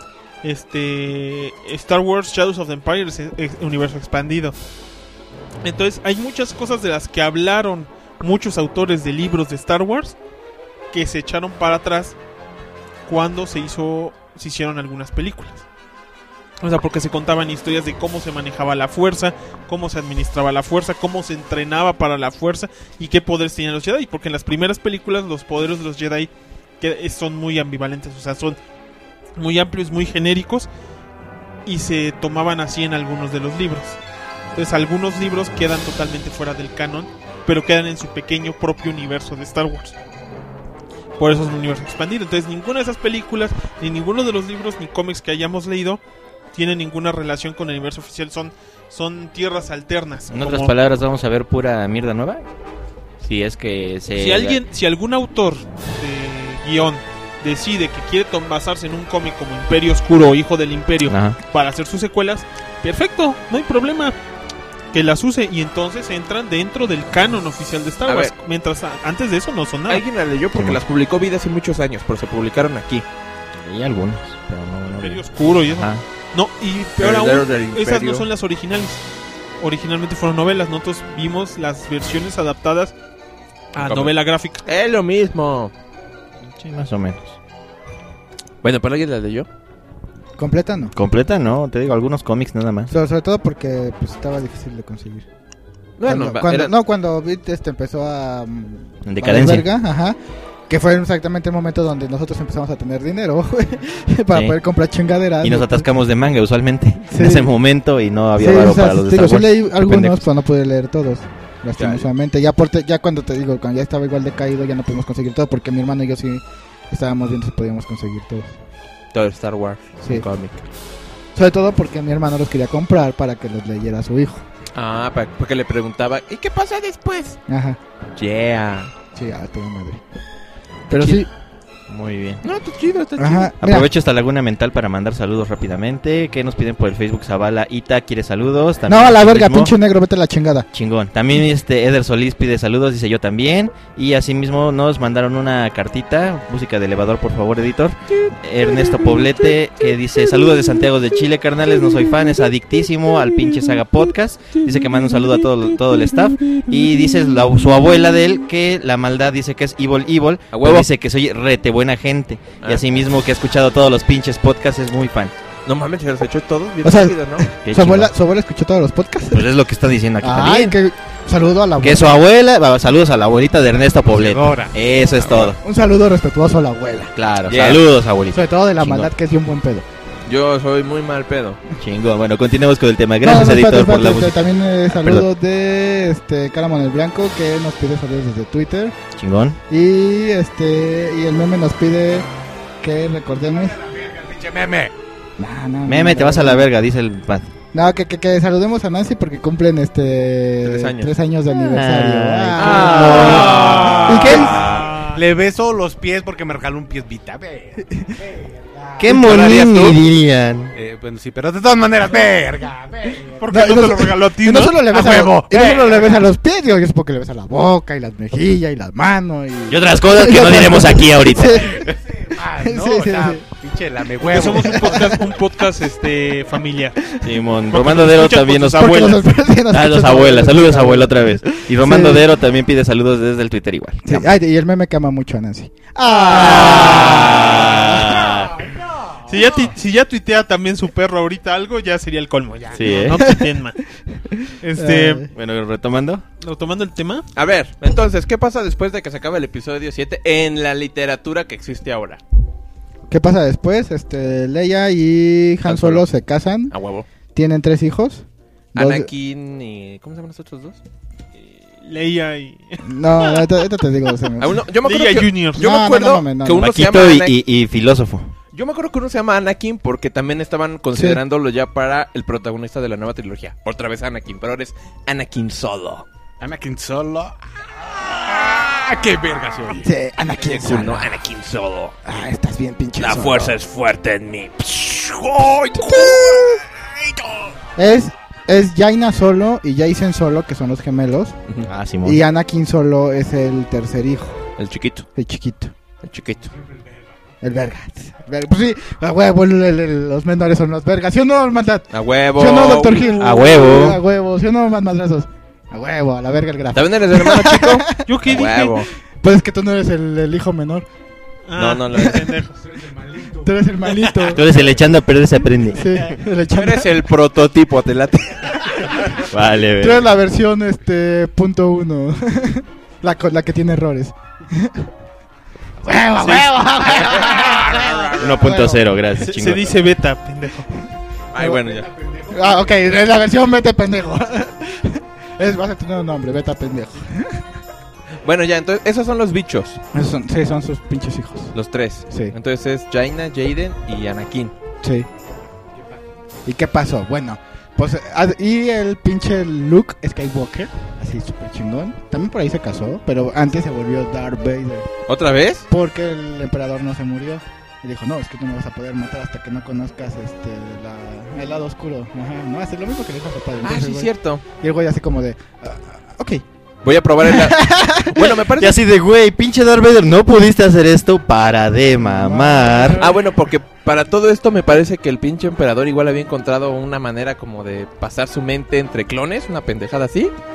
Este, Star Wars Shadows of the Empire es, es universo expandido. Entonces, hay muchas cosas de las que hablaron muchos autores de libros de Star Wars que se echaron para atrás cuando se hizo, se hicieron algunas películas. O sea, porque se contaban historias de cómo se manejaba la fuerza, cómo se administraba la fuerza, cómo se entrenaba para la fuerza y qué poderes tenían los Jedi. Porque en las primeras películas los poderes de los Jedi que son muy ambivalentes, o sea, son muy amplios, muy genéricos y se tomaban así en algunos de los libros. Entonces algunos libros quedan totalmente fuera del canon, pero quedan en su pequeño propio universo de Star Wars. Por eso es un universo expandido. Entonces ninguna de esas películas, ni ninguno de los libros ni cómics que hayamos leído tiene ninguna relación con el universo oficial. Son, son tierras alternas. En como- otras palabras, vamos a ver pura mierda nueva. Si es que se. Si alguien, si algún autor de guión decide que quiere tom- basarse en un cómic como Imperio Oscuro o Hijo del Imperio Ajá. para hacer sus secuelas, perfecto, no hay problema. Que las use y entonces entran dentro del canon oficial de Star A Wars. ver. Mientras a- antes de eso no son nada. Alguien la leyó porque Simón. las publicó Vida hace muchos años, pero se publicaron aquí. Y algunos, pero no. no Imperio Oscuro y eso. Ajá. No, y peor Heredero aún, del esas Imperio. no son las originales. Originalmente fueron novelas. Nosotros vimos las versiones adaptadas Ah, ¿Cómo? novela gráfica. Es lo mismo. Sí, más o menos. Bueno, ¿pero alguien la leyó? Completa no. Completa, no, te digo, algunos cómics nada más. Sobre, sobre todo porque pues, estaba difícil de conseguir. Bueno, cuando, va- cuando- era- No, cuando Bit este, empezó a... mm, En decadencia. a la verga, ajá. Que fue exactamente el momento donde nosotros empezamos a tener dinero güey, para Sí. poder comprar chingaderas. Y nos atascamos de manga usualmente Sí. en ese momento y no había Sí, varo o sea, para los de digo, Star sí Wars. leí Qué algunos, pendejos. pero no pude leer todos. Lastimosamente. Ya, por te- ya cuando te digo, cuando ya estaba igual decaído, ya no pudimos conseguir todo. Porque mi hermano y yo sí estábamos viendo si podíamos conseguir todos. Todo el Star Wars. Sí. Un cómic. Sobre todo porque mi hermano los quería comprar para que los leyera a su hijo. Ah, pa- porque le preguntaba, ¿y qué pasa después? Ajá. Yeah. Sí, a toda madre. Pero chido. sí, Muy bien. No, está chido, está chido. ajá. Mira, Aprovecho esta laguna mental para mandar saludos rápidamente. ¿Qué nos piden por el Facebook? Zavala Ita quiere saludos. no, También a la verga, mismo. pinche negro, vete a la chingada. Chingón. También este Eder Solís pide saludos, dice yo también. Y asimismo nos mandaron una cartita, música de elevador, por favor, editor. Ernesto Poblete, que dice saludos de Santiago de Chile, carnales, no soy fan, es adictísimo al pinche Saga Podcast. Dice que manda un saludo a todo, todo el staff. Y dice la- su abuela de él que la maldad dice que es evil evil. A huevo. Pero dice que soy rete buena gente. Y Ah. asimismo que ha escuchado todos los pinches podcasts, es muy fan. No mames, se los echó todos bien O sea, rápido, ¿no? Qué Su abuela, chingón. su abuela escuchó todos los podcasts. Pues es lo que está diciendo aquí Ay, también. que saludo a la Que abuela. su abuela, va, saludos a la abuelita de Ernesto Poblete. Ahora. Eso es todo. Un saludo respetuoso a la abuela. Claro, Yeah. saludos, abuelita. Sobre todo de la Chingón. maldad que es de un buen pedo. Yo soy muy mal pedo. Chingón. Bueno, continuemos con el tema. Gracias, No, no, editor, espérate, por la espérate, música. También eh, saludos de este Caramon el Blanco que nos pide saludos desde Twitter. Chingón. Y este y el meme nos pide que recordemos. Pinche meme. No, no, Meme, no, te vas a la verga, dice el pan. No, que, que, que saludemos a Nancy porque cumplen este Tres años. tres años de aniversario. Ah. Ah. ¿Y qué? Ah. Le beso los pies porque me regaló un pies Vita. Ve. ¡Qué ¿Qué harías monini tú? dirían! Eh, bueno, sí, pero de todas maneras, verga. verga. ¿Por No, qué no, no, te lo regaló a ti, Y no solo le ves A a, huevo. y no solo le ves a los pies, digo, es porque le ves a la boca y las mejillas y las manos y Y otras cosas que no diremos aquí ahorita. Sí. Ah, Sí, no, sí, o sea, sí. pinche lame Que huevo. somos un podcast, un podcast este familiar. Simón, Porque Romando nos Dero escuchan también por nos... sus Porque abuelas. los- sí, nos Ah, los escuchan abuelas. por- Saludos, abuela, otra vez. Y Romando Sí. Dero también pide saludos desde el Twitter igual. Sí, ay, y el meme que ama mucho a Nancy. Ah. Si ya, ti- si ya tuitea también su perro ahorita algo, ya sería el colmo. Ya, Sí, no, ¿eh? no tuiteen más. Este, Ay. Bueno, retomando. retomando el tema. A ver, entonces, ¿qué pasa después de que se acabe el episodio siete en la literatura que existe ahora? ¿Qué pasa después? Este, Leia y Han Han Solo Solo. se casan, A huevo. tienen tres hijos. Dos- Anakin y... ¿Cómo se llaman los otros dos? Leia y... No, ahorita, ahorita te digo. se me- Ah, uno- yo me acuerdo Leia que, Junior. yo No, me no, acuerdo no mames, no, que no. uno se llama Paquito y, Anakin. y- y filósofo. Yo me acuerdo que uno se llama Anakin porque también estaban considerándolo ya para el protagonista de la nueva trilogía. Otra vez Anakin, pero ahora es Anakin Solo. Anakin Solo. Ah, qué verga se oye. Sí, Anakin Qué cool, Solo. ¿no? Anakin Solo. Ah, estás bien pinche La Solo. fuerza es fuerte en mí. Es, es Jaina Solo y Jacen Solo, que son los gemelos. Ah, Simón. Y Anakin Solo es el tercer hijo, El chiquito, el chiquito. el chiquito. El verga. El verga. Pues sí, a huevo, el- el- el- los menores son los vergas. ¿Sí o no, hermandad? A huevo. ¿Sí o no, doctor Gil? A huevo. A huevo, ¿sí o no, más madrazos? A huevo, a la verga el gráfico. ¿También eres el hermano chico? ¿Yo qué A dije? huevo. Pues es que tú no eres el, el hijo menor. Ah, No, no, no. pendejos. Tú eres el malito. Tú eres el echando a perder se aprende. Sí, el Tú echando- eres el prototipo, te late. Vale, Tú eres la versión este punto uno. la, co- la que tiene errores. ¡Huevo, huevo! uno punto cero, gracias. Se, se chingón. dice beta, pendejo. Ay, bueno, ya. Ah, ok, es la versión vete pendejo. Es, vas a tener un nombre, vete pendejo. Bueno, ya, entonces, esos son los bichos. Esos son, sí, son sus pinches hijos. Los tres. Sí. Entonces es Jaina, Jaden y Anakin. Sí. ¿Y qué pasó? Bueno, pues ah, y el pinche Luke Skywalker, así súper chingón. También por ahí se casó, pero antes se volvió Darth Vader. ¿Otra vez? Porque el emperador no se murió. Y dijo, no, es que tú no vas a poder matar hasta que no conozcas este la, el lado oscuro. Ajá, no, es lo mismo que le dijo a su padre. Ah, Entonces, sí, güey- cierto. Y el güey así como de, ah, ok. Voy a probar el... Bueno, me Y parece... así de, güey, pinche Darth Vader, no pudiste hacer esto para de mamar. Ah, bueno, porque para todo esto me parece que el pinche emperador igual había encontrado una manera como de pasar su mente entre clones, una pendejada así.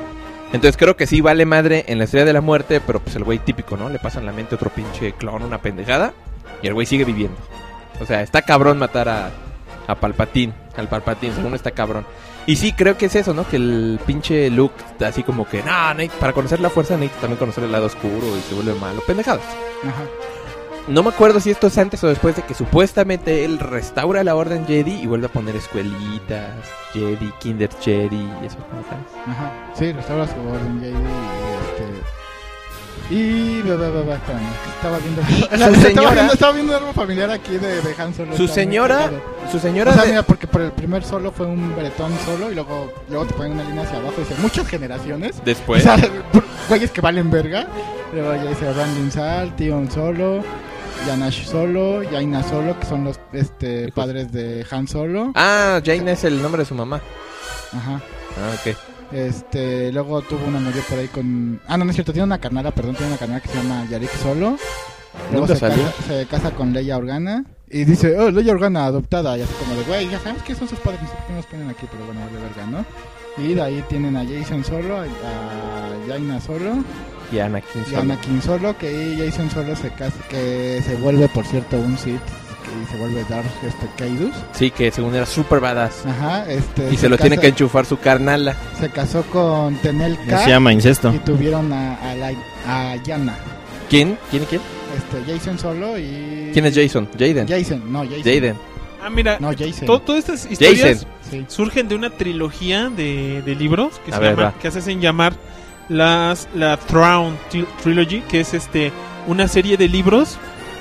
Entonces creo que sí vale madre en la Estrella de la Muerte, pero pues el güey típico, ¿no? Le pasan la mente otro pinche clon, una pendejada, y el güey sigue viviendo. O sea, está cabrón matar a, a Palpatine, al Palpatine, según está cabrón. Y sí, creo que es eso, ¿no? Que el pinche Luke, así como que, no, no para conocer la fuerza necesita también conocer el lado oscuro y se vuelve malo. Pendejadas. Ajá. No me acuerdo si esto es antes o después de que supuestamente él restaura la Orden Jedi y vuelve a poner escuelitas, Jedi, Kinder Jedi y esos pendejadas. Ajá. Sí, restaura su Orden Jedi y este... Y... Va, va, va, va, espérame, que estaba viendo... Su estaba señora... viendo, estaba viendo algo familiar aquí de, de Han Solo. Su señora... Su señora... O sea, de... mira, porque por el primer solo fue un bretón solo y luego, luego te ponen una línea hacia abajo y dice muchas generaciones. Después... O sea, güeyes que valen verga. Luego ya dice Brandon Sal, Tion Solo, Janash Solo, Jaina Solo, que son los este padres de Han Solo. Ah, Jaina es el nombre de su mamá. Ajá. Ah, ok. Este, luego tuvo una novia por ahí con... Ah, no, no es cierto, tiene una carnala, perdón, tiene una carnala que se llama Yarik Solo. Luego se casa, se casa con Leia Organa. Y dice, oh, Leia Organa adoptada. Y así como de, güey, ya sabemos que son sus padres, no sé por qué nos ponen aquí, pero bueno, vale verga, ¿no? Y de ahí tienen a Jason Solo, a, a Jaina Solo. Y Anakin Y Solo. Anakin Solo, que ahí Jason Solo se casa, que se vuelve, por cierto, un Sith. Que se vuelve Darth este, Caedus. Sí, que según era super badass. Ajá, este... Y se, se lo casa, tiene que enchufar su carnala. Se casó con Tenel K. Se llama incesto. Y tuvieron a, a, la, a Yana. ¿Quién? ¿Quién y quién? Este, Jason Solo y... ¿Quién es Jason? Jaden. Jason, no, Jason. Jaden. Ah, mira, no, Jason. To- todas estas historias sí. surgen de una trilogía de, de libros que a se ver, llama, va. que se hacen llamar las la Thrawn tri- Trilogy, que es este una serie de libros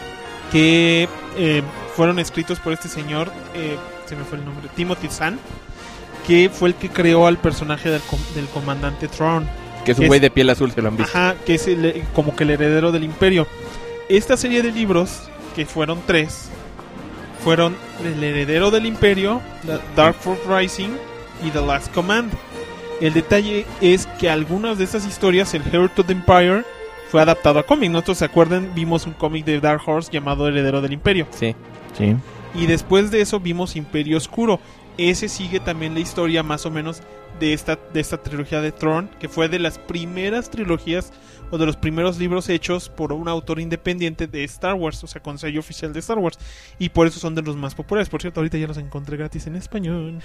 que eh, fueron escritos por este señor, eh, se me fue el nombre, Timothy Zahn, que fue el que creó al personaje del, com- del comandante Thrawn. Que es un güey de piel azul, se lo han visto. Ajá, que es el, como que el heredero del imperio. Esta serie de libros, que fueron tres, fueron El heredero del imperio, The Dark Force Rising y The Last Command. El detalle es que algunas de estas historias, el Heir of the Empire, fue adaptado a cómic. Nosotros, ¿se acuerdan? Vimos un cómic de Dark Horse llamado Heredero del Imperio. Sí. Sí. Y después de eso vimos Imperio Oscuro. Ese sigue también la historia más o menos de esta, de esta trilogía de Thrawn, que fue de las primeras trilogías o de los primeros libros hechos por un autor independiente de Star Wars, o sea, con sello oficial de Star Wars. Y por eso son de los más populares. Por cierto, ahorita ya los encontré gratis en español.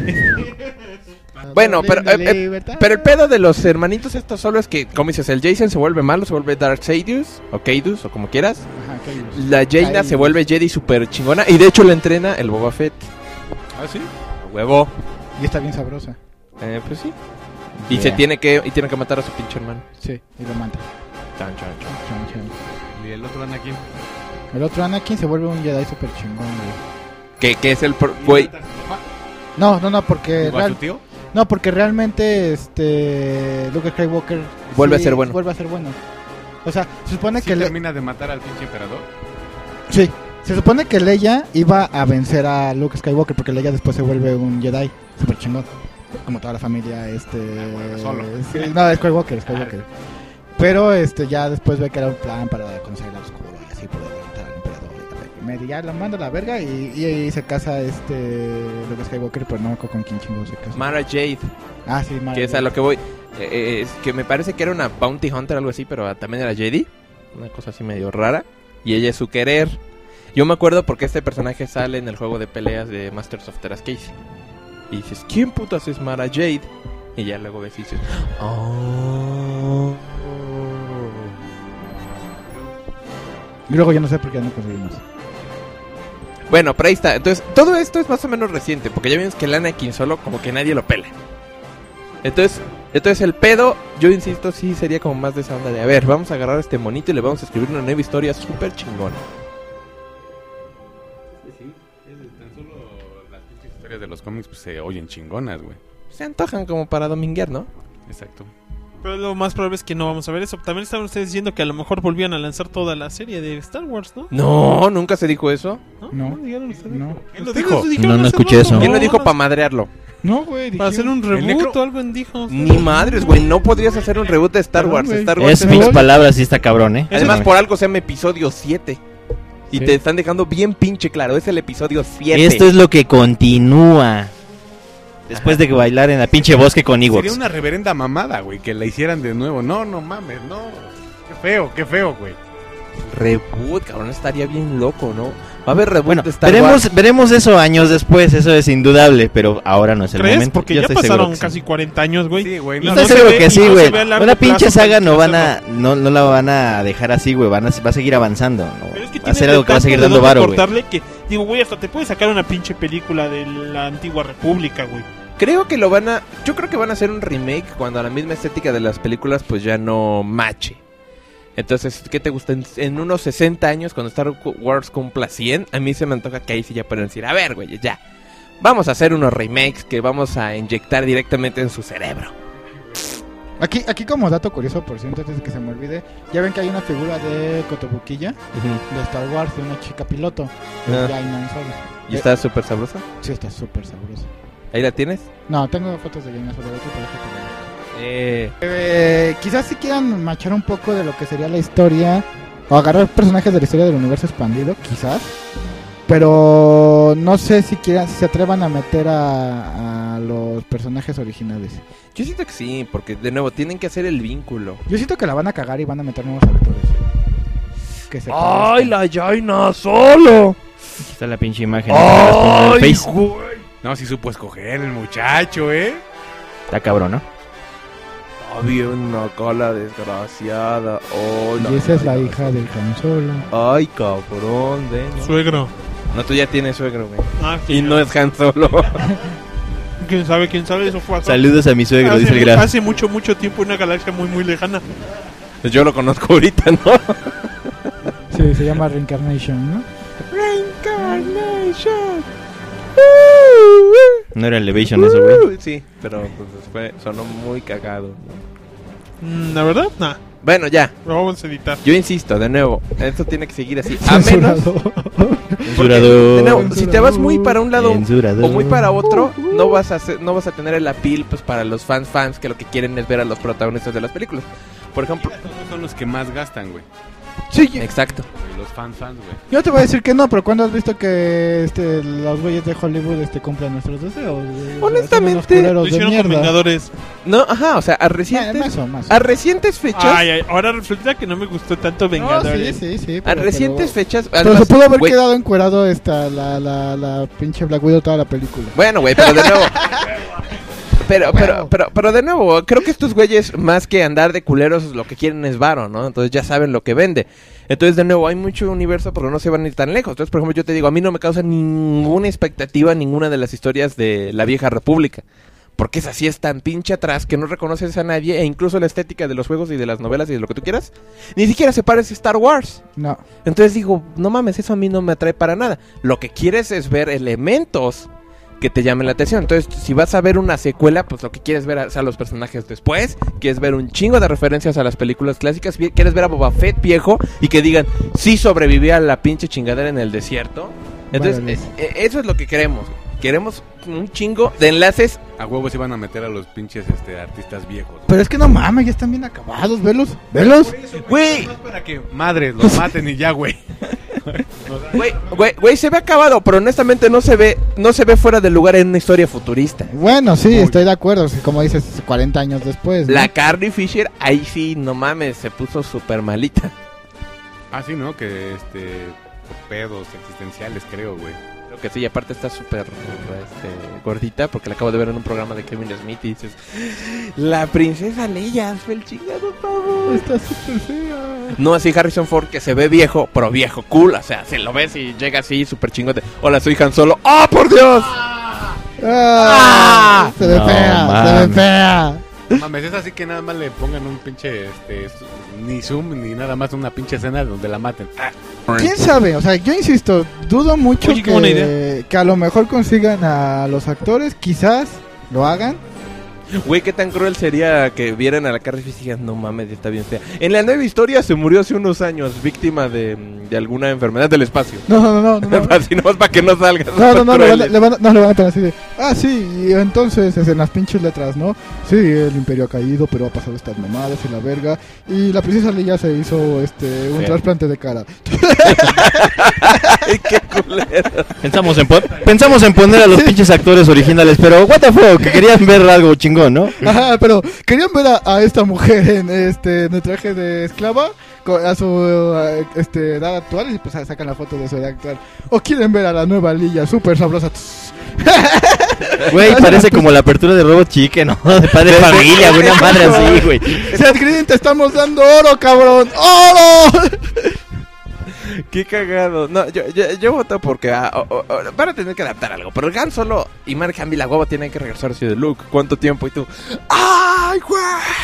Bueno, pero, eh, eh, pero el pedo de los hermanitos estos solo es que, como dices, el Jason se vuelve malo, se vuelve Darth Sidious, o Caedus, o como quieras. Ajá, Caedus. La Jaina Caedus. se vuelve Jedi super chingona, y de hecho la entrena el Boba Fett. ¿Ah, sí? A huevo. Y está bien sabrosa. Eh, pues sí. Y Yeah. se tiene que y tiene que matar a su pinche hermano. Sí, y lo mata. Chan, chan, chan. Chan, chan. ¿Y el otro Anakin? El otro Anakin se vuelve un Jedi super chingón, güey. Que, que es el pro- güey. No, no, no, porque... ¿Igual real- su tío? No, porque realmente este Luke Skywalker Vuelve sí, a ser bueno. Vuelve a ser bueno. O sea, se supone ¿Sí que le... termina de matar al pinche emperador? Sí, se supone que Leia iba a vencer a Luke Skywalker porque Leia después se vuelve un Jedi super chingón, como toda la familia este bueno, solo. sí, no, es Skywalker, Skywalker. Pero este ya después ve que era un plan para conseguir el oscuro y así poder derrotar al emperador y medio ya lo manda a la verga y, y, y se casa este Luke Skywalker, pero no me acuerdo con quién chingo se casa. Mara Jade, Ah, sí, Mara que es a Jade. lo que voy. Eh, eh, es que me parece que era una bounty hunter, algo así, pero también era Jedi. Una cosa así medio rara. Y ella es su querer. Yo me acuerdo porque este personaje sale en el juego de peleas de Masters of Terrascase. Y dices, ¿quién putas es Mara Jade? Y ya luego ves y dices, oh. Y luego yo no sé por qué no conseguimos. Bueno, pero ahí está. Entonces, todo esto es más o menos reciente, porque ya vimos que el Anakin solo como que nadie lo pela. Entonces, entonces el pedo, yo insisto, sí sería como más de esa onda de, a ver, vamos a agarrar a este monito y le vamos a escribir una nueva historia súper chingona. Sí, tan solo las pinches historias de los cómics pues, se oyen chingonas, güey. Se antojan como para dominguear, ¿no? Exacto. Pero lo más probable es que no vamos a ver eso. También estaban ustedes diciendo que a lo mejor volvían a lanzar toda la serie de Star Wars, ¿no? No, nunca se dijo eso. No. ¿Dijeron ustedes? No. ¿Quién lo ¿Ustedes dijo? lo Dijeron No, no hace escuché rato. eso. ¿Quién lo dijo no, para madrearlo? No, güey, Para hacer un reboot necro- o algo en dijo. Ni madres, güey, no podrías hacer un reboot de Star Perdón, Wars. güey. Star Wars Es es mis Gol. palabras, sí está cabrón, ¿eh? Además, por algo se llama episodio siete. Y Sí. te están dejando bien pinche claro, es el episodio siete. Esto es lo que continúa. Después de que bailar en la pinche bosque con Ewoks. Sería una reverenda mamada, güey, que la hicieran de nuevo. No, no mames, no. Qué feo, qué feo, güey. Reboot, cabrón, estaría bien loco, ¿no? Va a haber reboot Bueno, de Star veremos, Wars. veremos eso años después, eso es indudable, pero ahora no es el ¿Crees? momento. Porque Yo ya estoy seguro pasaron que sí. casi cuarenta años, güey. Sí, güey. Y No, Estoy no se seguro ve- que y sí, no se güey. ve a largo Una pinche plazo saga con no qué van a, hacerlo. no, no la van a dejar así, güey. Van a, va a seguir avanzando. ¿no? Pero es que Va a tiene ser algo que va a tanto seguir de dando dónde varo, güey. cortarle que, digo, güey, hasta te puedes sacar una pinche película de la antigua república, güey. Creo que lo van a... Yo creo que van a hacer un remake cuando la misma estética de las películas pues ya no mache. Entonces, ¿qué te gusta? En, en unos sesenta años, cuando Star Wars cumpla cien, a mí se me antoja que ahí sí ya pueden decir, a ver, güey, ya. Vamos a hacer unos remakes que vamos a inyectar directamente en su cerebro. Aquí, aquí como dato curioso, por cierto, antes de que se me olvide, ya ven que hay una figura de Cotobuquilla de Star Wars, de una chica piloto, de Ah. Jainan Solo. ¿Y está súper sabrosa? Sí, está súper sabroso. ¿Ahí la tienes? No, tengo fotos de Jainan Solo, de hecho, pero déjate ver. Eh... Eh, quizás si quieran machar un poco de lo que sería la historia, o agarrar personajes de la historia del universo expandido, quizás. Pero no sé si quieran, si se atrevan a meter a, a los personajes originales. Yo siento que sí, porque de nuevo tienen que hacer el vínculo. Yo siento que la van a cagar y van a meter nuevos actores. Que se ¡Ay, parezcan. la Jaina solo! Aquí está la pinche imagen. ¿no? Se las pongo en el ¡Ay, Face. güey! No, sí supo escoger el muchacho, ¿eh? Está cabrón, ¿no? Había una cola desgraciada. Oh, Y esa es la hija del Han Solo. Ay, cabrón, de no. Suegro. No, tú ya tienes suegro, güey. Ah, Y no es Han Solo. ¿Quién sabe? ¿Quién sabe? Eso fue acá. Saludos a mi suegro, hace, dice el mu- Graf. hace mucho, mucho tiempo en una galaxia muy, muy lejana. Pues yo lo conozco ahorita, ¿no? Sí, se llama Reincarnation, ¿no? Reincarnation. No era Elevation eso, güey. Sí, pero pues, fue, sonó muy cagado. ¿no? Mm, La verdad, nah. Bueno, ya. Lo vamos a editar. Yo insisto, de nuevo, esto tiene que seguir así. A menos... Censurado. Porque, de nuevo, si te vas muy para un lado Censurador. o muy para otro, no vas a hacer, no vas a tener el appeal pues para los fans fans que lo que quieren es ver a los protagonistas de las películas. Por ejemplo, Esos son los que más gastan, güey. Sí, yo, exacto. Los fans fans, güey. yo te voy a decir que no, pero ¿cuándo has visto que este, los güeyes de Hollywood este, cumplen nuestros deseos? güey? Honestamente, Son unos culeros Lo de hicieron con mierda. Vengadores. No, ajá, o sea, a Eh, recientes más o más. a recientes fechas, Ay, ay, ahora resulta que no me gustó tanto No, Vengadores. sí, sí, sí. a pero- recientes pero- fechas, Pero además, se pudo haber güey, quedado encuerado esta, la, la, la pinche Black Widow toda la película. bueno, güey, pero de nuevo. Pero, pero, pero, pero de nuevo, creo que estos güeyes, más que andar de culeros, lo que quieren es varo, ¿no? Entonces ya saben lo que vende. Entonces, de nuevo, hay mucho universo, pero no se van a ir tan lejos. Entonces, por ejemplo, yo te digo, a mí no me causa ninguna expectativa ninguna de las historias de la vieja república. Porque es así, es tan pinche atrás que no reconoces a nadie, e incluso la estética de los juegos y de las novelas y de lo que tú quieras, ni siquiera se parece a Star Wars. No. Entonces digo, no mames, eso a mí no me atrae para nada. Lo que quieres es ver elementos que te llamen la atención. Entonces, si vas a ver una secuela, pues lo que quieres ver a, a los personajes después, quieres ver un chingo de referencias a las películas clásicas, vi- quieres ver a Boba Fett viejo y que digan, sí sobrevivía a la pinche chingadera en el desierto. Entonces, Vale, eh, eh, eso es lo que queremos. Queremos un chingo de enlaces. A huevos iban a meter a los pinches este, artistas viejos. Pero es que no mames, ya están bien acabados, velos, velos. Güey, Para que madres los maten y ya, güey. güey, güey, güey, se ve acabado, pero honestamente no se ve, no se ve fuera de lugar en una historia futurista. Bueno, sí, estoy de acuerdo, sí, como dices, cuarenta años después. ¿no? La Carrie Fisher, ahí sí, no mames, se puso súper malita. Ah, sí, ¿no? Que este. Por pedos existenciales, creo, güey. Creo que sí, y aparte está súper este, gordita, porque la acabo de ver en un programa de Kevin Smith y dices, la princesa Leia fue el chingado todo. Está súper fea. No así Harrison Ford, que se ve viejo, pero viejo cool, o sea, si lo ves y llega así súper chingote. Hola, soy Han Solo. ¡Oh, por Dios! Ah, se ve No, fea, se mames. ve fea. No mames, es así que nada más le pongan un pinche. Este, ni zoom, ni nada más una pinche escena donde la maten. Ah, ¿Quién sabe? O sea, yo insisto, dudo mucho Oye, qué buena que, idea. que a lo mejor consigan a los actores, quizás lo hagan. Güey, qué tan cruel sería que vieran a la Carrie Fisher y digan, no mames, está bien fea. En la nueva historia se murió hace unos años, víctima de, de alguna enfermedad del espacio. No, no, no, no. No, Así nomás para que no salga. no, no, no, le van, a- le van a- no, le van a tener así de, Ah, sí, y entonces es en las pinches letras, ¿no? Sí, el imperio ha caído, pero ha pasado estas mamadas y la verga. Y la princesa Leia se hizo este un Fea. trasplante de cara. Ay, qué culero. Pensamos en, pon- pensamos en poner a los pinches actores originales, pero what the fuck, que querían ver algo chingón, ¿no? Ajá, pero querían ver a, a esta mujer en este en el traje de esclava co- a su a, este edad actual y pues sacan la foto de su edad actual. O quieren ver a la nueva Leia súper sabrosa. Güey, parece como la apertura de Robot Chicken, ¿no? De padre de familia, güey, una madre así, güey. Seth Green, te estamos dando oro, cabrón. ¡Oro! Qué cagado. No, yo, yo, yo voto porque ah, oh, oh, oh, van a tener que adaptar algo. Pero el Han Solo y Mark Hamill a huevo tienen que regresar así de Luke. ¿Cuánto tiempo? Y tú, ¡ay, güey!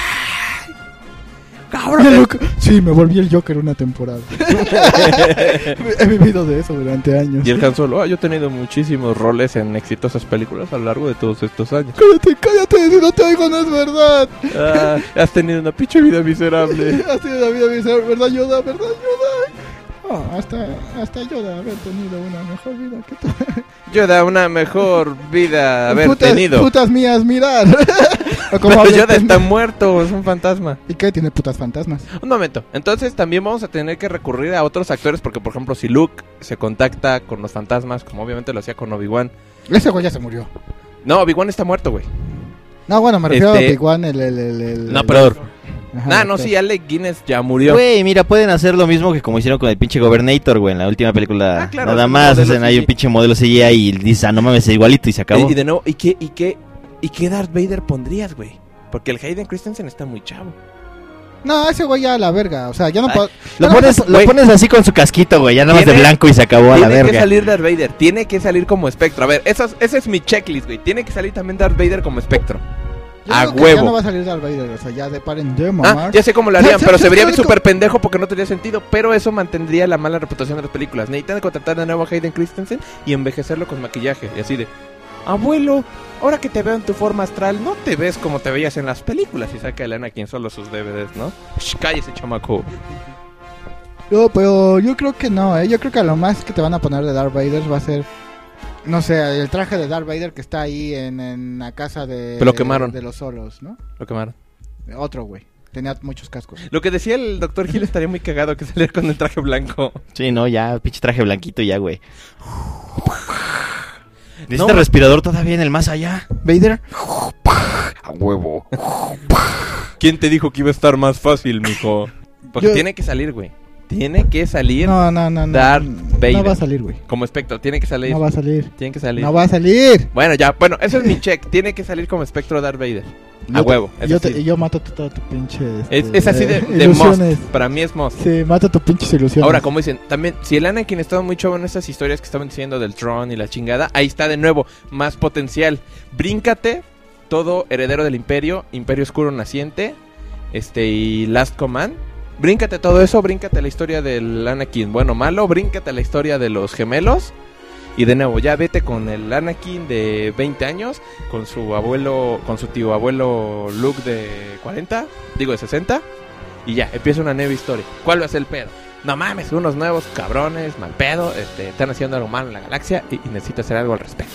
Y el ¡Cabrón! Luke, sí, me volví el Joker una temporada. He vivido de eso durante años. Y el Han Solo, ah, yo he tenido muchísimos roles en exitosas películas a lo largo de todos estos años. Cállate, cállate, si no te oigo no es verdad. Ah, has tenido una pinche vida miserable. Has tenido la vida miserable, ¿verdad, Yoda? ¿Verdad, Yoda? Oh, hasta, hasta Yoda haber tenido una mejor vida que tú. Yo da una mejor vida haber putas, tenido. Putas mías, mirar. O como Pero habla Yoda el está pendejo. muerto, es un fantasma. ¿Y qué? Tiene putas fantasmas. Un momento, entonces también vamos a tener que recurrir a otros actores porque, por ejemplo, si Luke se contacta con los fantasmas, como obviamente lo hacía con Obi-Wan. Ese güey ya se murió. No, Obi-Wan está muerto, güey. No, bueno, me refiero Este- a Obi-Wan, el, el, el, el- No, pero... Ajá, Ah, no, este. sí, Alec Guinness ya murió. Güey, mira, pueden hacer lo mismo que como hicieron con el pinche Gobernator, güey, en la última película. Ah, claro, Nada es un más modelo hacen ahí C G I. un pinche modelo C G I y dices, ah, no mames, es igualito y se acabó. Y, y de nuevo, ¿y qué, y qué, y qué Darth Vader pondrías, güey? Porque el Hayden Christensen está muy chavo. No, ese güey ya a la verga. O sea, ya no Ay, puedo. Lo ya no pones, puedo- lo güey. pones así con su casquito, güey, ya nada más de Tiene- blanco y se acabó a la Tiene que verga. salir Darth Vader, tiene que salir como espectro. A ver, eso es- ese es mi checklist, güey. Tiene que salir también Darth Vader como espectro. Yo A digo que huevo. Ya no va a salir Darth Vader. O sea, ya de paren de Ah, mamar. ya sé cómo lo harían, Ya, pero ya, se vería ya, súper pendejo porque no tendría sentido. Pero eso mantendría la mala reputación de las películas. Necesitan contratar de nuevo a Hayden Christensen y envejecerlo con maquillaje. Y así de, abuelo, ahora que te veo en tu forma astral, no te ves como te veías en las películas. Y saca el Anakin solo sus D V Ds, ¿no? Shh, cállese, chamaco. No, pero yo creo que no, ¿eh? Yo creo que a lo más que te van a poner de Darth Vader va a ser, no sé, el traje de Darth Vader que está ahí en, en la casa de, Pero lo quemaron. de los solos, ¿no? Lo quemaron. Otro güey. Tenía muchos cascos. Lo que decía el doctor Hill estaría muy cagado que saliera con el traje blanco. Sí, no, ya, pinche traje blanquito ya, güey. ¿Necesita No. respirador todavía en el más allá, Vader? A huevo. ¿Quién te dijo que iba a estar más fácil, mijo? Porque Yo- tiene que salir, güey. Tiene que salir No, no, no, no. Darth No Vader. va a salir, güey. como espectro. Tiene que salir. No va a salir. Tiene que salir. No va a salir. Bueno, ya, bueno, ese es mi check. Tiene que salir como espectro Darth Vader. A Yo te- huevo. es Yo, así. te- y yo mato tu- todo tu pinche. este, Es, es así de, eh, de must. ilusiones. Para mí es must. Sí, mato tu pinches ilusiones. Ahora, como dicen, también, si el Anakin estaba muy chavo en estas historias que estaban diciendo del Tron y la chingada, ahí está de nuevo, más potencial. Bríncate todo heredero del Imperio, Imperio Oscuro Naciente, este, y Last Command. Bríncate todo eso, bríncate la historia del Anakin bueno malo, bríncate la historia de los gemelos. Y de nuevo, ya vete con el Anakin de veinte años, con su abuelo, con su tío abuelo Luke de cuarenta, digo de sesenta, y ya, empieza una nueva historia. ¿Cuál va a ser el pedo? No mames, unos nuevos cabrones, mal pedo, este, están haciendo algo malo en la galaxia y, y necesitas hacer algo al respecto.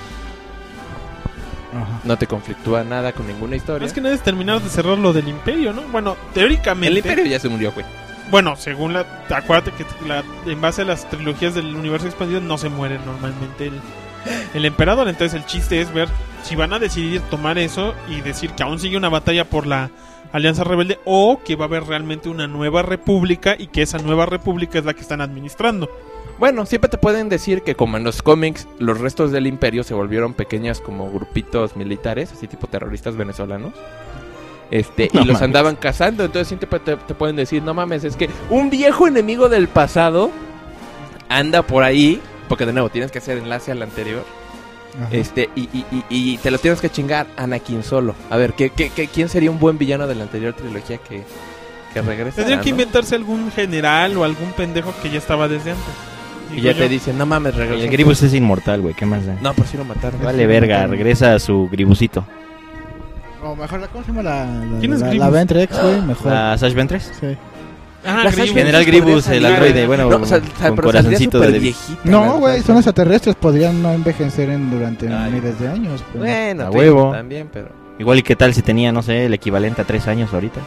Ajá. No te conflictúa nada con ninguna historia. Es que no es terminar de cerrar lo del Imperio, ¿no? Bueno, teóricamente. El Imperio ya se murió, güey. Bueno, según la. Acuérdate que la, en base a las trilogías del universo expandido no se muere normalmente el, el emperador. Entonces el chiste es ver si van a decidir tomar eso y decir que aún sigue una batalla por la Alianza Rebelde o que va a haber realmente una nueva república y que esa nueva república es la que están administrando. Bueno, siempre te pueden decir que como en los cómics los restos del Imperio se volvieron pequeñas como grupitos militares, así tipo terroristas venezolanos. Este, y No los mames. andaban cazando, entonces siempre te, te pueden decir, no mames, es que un viejo enemigo del pasado anda por ahí, porque de nuevo tienes que hacer enlace al anterior, Ajá. este, y, y, y, y te lo tienes que chingar Anakin solo. A ver, ¿qué, qué, qué, ¿quién sería un buen villano de la anterior trilogía que, que regrese? Tendrían que inventarse algún general o algún pendejo que ya estaba desde antes. Y Digo ya yo. te dicen, no mames, regresa. El Gribus es inmortal, güey, ¿qué más da? No, por si lo mataron. Vale verga, regresa a su Gribusito. O mejor, la- ¿cómo se llama la. La, ¿Quién es la, Grievous? la Ventrex, güey? Mejor. ¿A Sash Ventress? Sí. Ah, Las Grievous. General podría Grievous, el salir- androide, bueno, No, o sea, con pero corazoncito saldría de- súper viejita, No, la güey, salsa. son extraterrestres, podrían no envejecer en, durante Ay. miles de años. pues. Bueno, A sí, huevo. también, pero... Igual y qué tal si tenía, no sé, el equivalente a tres años ahorita.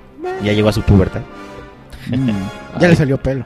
Ya llegó a su pubertad. Mm, ya le salió pelo.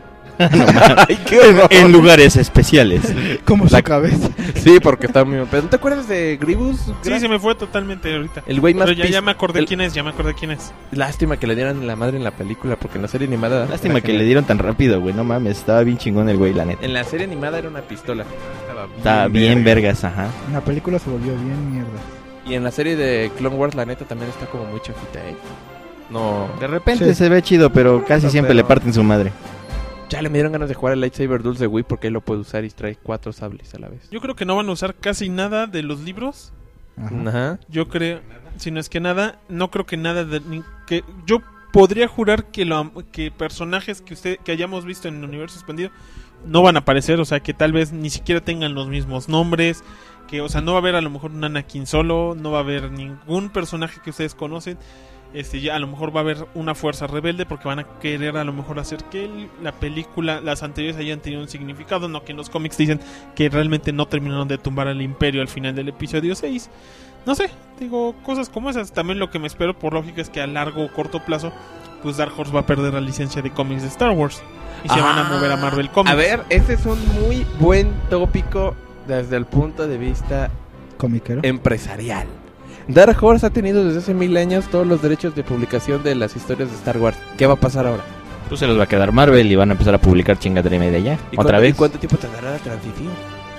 Ay, qué horror. En lugares especiales. Como La- su cabeza. Sí, porque está muy... ¿Pero no te acuerdas de Grievous? Sí, se me fue totalmente ahorita. El güey más Pero ya, pis- ya me acordé el- quién es, ya me acordé quién es. Lástima que le dieran la madre en la película, porque en la serie animada... Lástima era que le genial. dieron tan rápido, güey. No mames, estaba bien chingón el güey, la neta. En la serie animada era una pistola. Estaba bien, Estaba bien vergas, ajá. En la película se volvió bien mierda. Y en la serie de Clone Wars, la neta, también está como muy chafita, ¿eh? No... De repente Sí. se ve chido, pero casi Pero- siempre le parten su madre. Ya le me dieron ganas de jugar el lightsaber dulce de Wii porque él lo puede usar y trae cuatro sables a la vez. Yo creo que no van a usar casi nada de los libros. Ajá. Ajá. Yo creo, si no es que nada, no creo que nada de ni- que yo podría jurar que lo que personajes que usted que hayamos visto en el universo expandido no van a aparecer, o sea, que tal vez ni siquiera tengan los mismos nombres, que o sea, no va a haber a lo mejor un Anakin solo, no va a haber ningún personaje que ustedes conocen. Este, ya a lo mejor va a haber una fuerza rebelde porque van a querer a lo mejor hacer que el- la película, las anteriores hayan tenido un significado, no que en los cómics dicen que realmente no terminaron de tumbar al imperio al final del episodio seis. No sé, digo, cosas como esas. También lo que me espero por lógica es que a largo o corto plazo, pues Dark Horse va a perder la licencia de cómics de Star Wars y se van a mover a Marvel Comics. A ver, ese es un muy buen tópico desde el punto de vista Comiquero. empresarial. Dark Horse ha tenido desde hace mil años todos los derechos de publicación de las historias de Star Wars. ¿Qué va a pasar ahora? Pues se los va a quedar Marvel y van a empezar a publicar chingadera y media ya. ¿Y Otra cuánto- vez. ¿Y cuánto tiempo tardará la transición?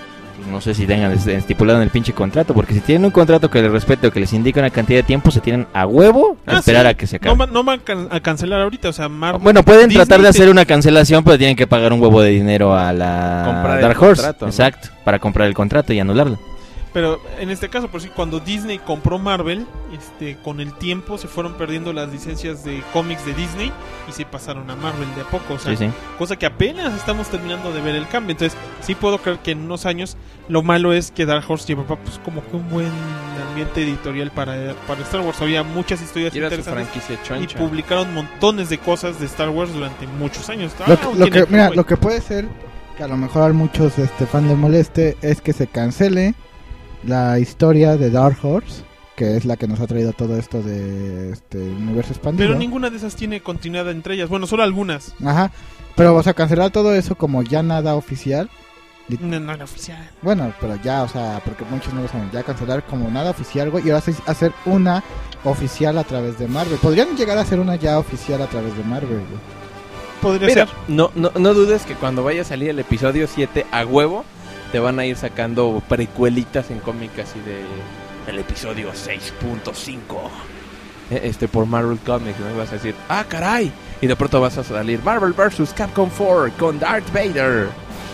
No sé si tengan es- estipulado en el pinche contrato, porque si tienen un contrato que les respete o que les indica una cantidad de tiempo, se tienen a huevo a Ah, esperar sí. a que se No, acabe. van- no van can- a cancelar ahorita, o sea, Marvel. Bueno, pueden Disney tratar de te- hacer una cancelación, pero tienen que pagar un huevo de dinero a la Comprar el Dark Horse. contrato, ¿no? Exacto, para comprar el contrato y anularlo. Pero en este caso, por si cuando Disney compró Marvel, este, con el tiempo se fueron perdiendo las licencias de cómics de Disney y se pasaron a Marvel de a poco, o sea, Sí, sí. cosa que apenas estamos terminando de ver el cambio. Entonces, sí puedo creer que en unos años lo malo es que Dark Horse llevaba pues como que un buen ambiente editorial para, para Star Wars. Había muchas historias Y era su interesantes franquicia y choncha. publicaron montones de cosas de Star Wars durante muchos años. Ah, Lo, que- lo tiene que, mira, güey. lo que puede ser que a lo mejor a muchos este, fans les moleste es que se cancele la historia de Dark Horse, que es la que nos ha traído todo esto de este universo expandido. Pero ninguna de esas tiene continuidad entre ellas. Bueno, solo algunas. Ajá. Pero vas a cancelar todo eso como ya nada oficial. No, no era oficial. Bueno, pero ya, o sea, porque muchos no lo saben, ya cancelar como nada oficial, güey, y ahora sí hacer una oficial a través de Marvel. Podrían llegar a hacer una ya oficial a través de Marvel, güey. Podría Mira, ser. no, no, no dudes que cuando vaya a salir el episodio siete a huevo, te van a ir sacando precuelitas en cómics así de el episodio seis punto cinco. Eh, Este por Marvel Comics, ¿no? Y vas a decir, ah, caray. Y de pronto vas a salir Marvel versus. Capcom cuatro con Darth Vader.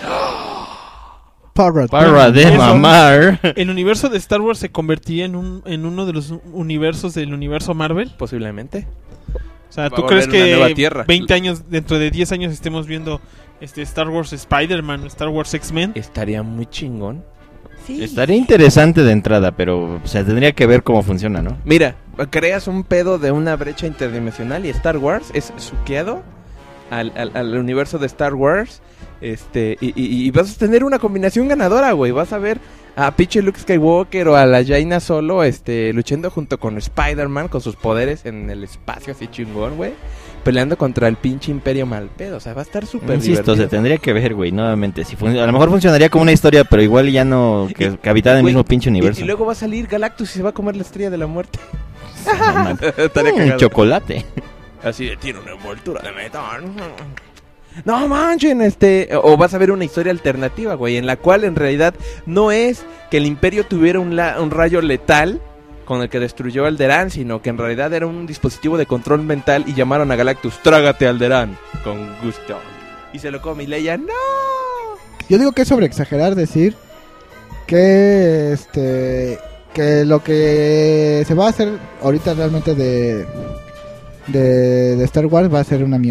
Para, Para de Eso. mamar. El universo de Star Wars se convertiría en, un, en uno de los universos del universo Marvel. Posiblemente. O sea, Va ¿tú a crees volver una nueva que tierra. veinte años, dentro de diez años estemos viendo este Star Wars Spider-Man, Star Wars X-Men? Estaría muy chingón. Estaría interesante de entrada, pero o sea, tendría que ver cómo funciona, ¿no? Mira, creas un pedo de una brecha interdimensional y Star Wars es suqueado al, al, al universo de Star Wars. Este, y, y- y vas a tener una combinación ganadora, güey. Vas a ver a pinche Luke Skywalker o a la Jaina Solo, este, luchando junto con Spider-Man con sus poderes en el espacio así chingón, güey. Peleando contra el pinche imperio mal pedo. O sea, va a estar súper Insisto, divertido. se tendría que ver, güey, nuevamente. Si fun- a lo mejor funcionaría como una historia, pero igual ya no que, que habitara en el Güey, mismo pinche Y, universo. y luego va a salir Galactus y se va a comer la estrella de la muerte. No mames. Estaría Mm, cagado. chocolate. Así de tiene una envoltura de metal. No manchen, este. O vas a ver una historia alternativa, güey, en la cual en realidad no es que el Imperio tuviera un, la- un rayo letal con el que destruyó Alderaan, sino que en realidad era un dispositivo de control mental y llamaron a Galactus, trágate Alderaan con gusto. Y se lo come y Leia, no. Yo digo que es sobre exagerar decir que este que lo que se va a hacer ahorita realmente de de, de Star Wars va a ser una mierda.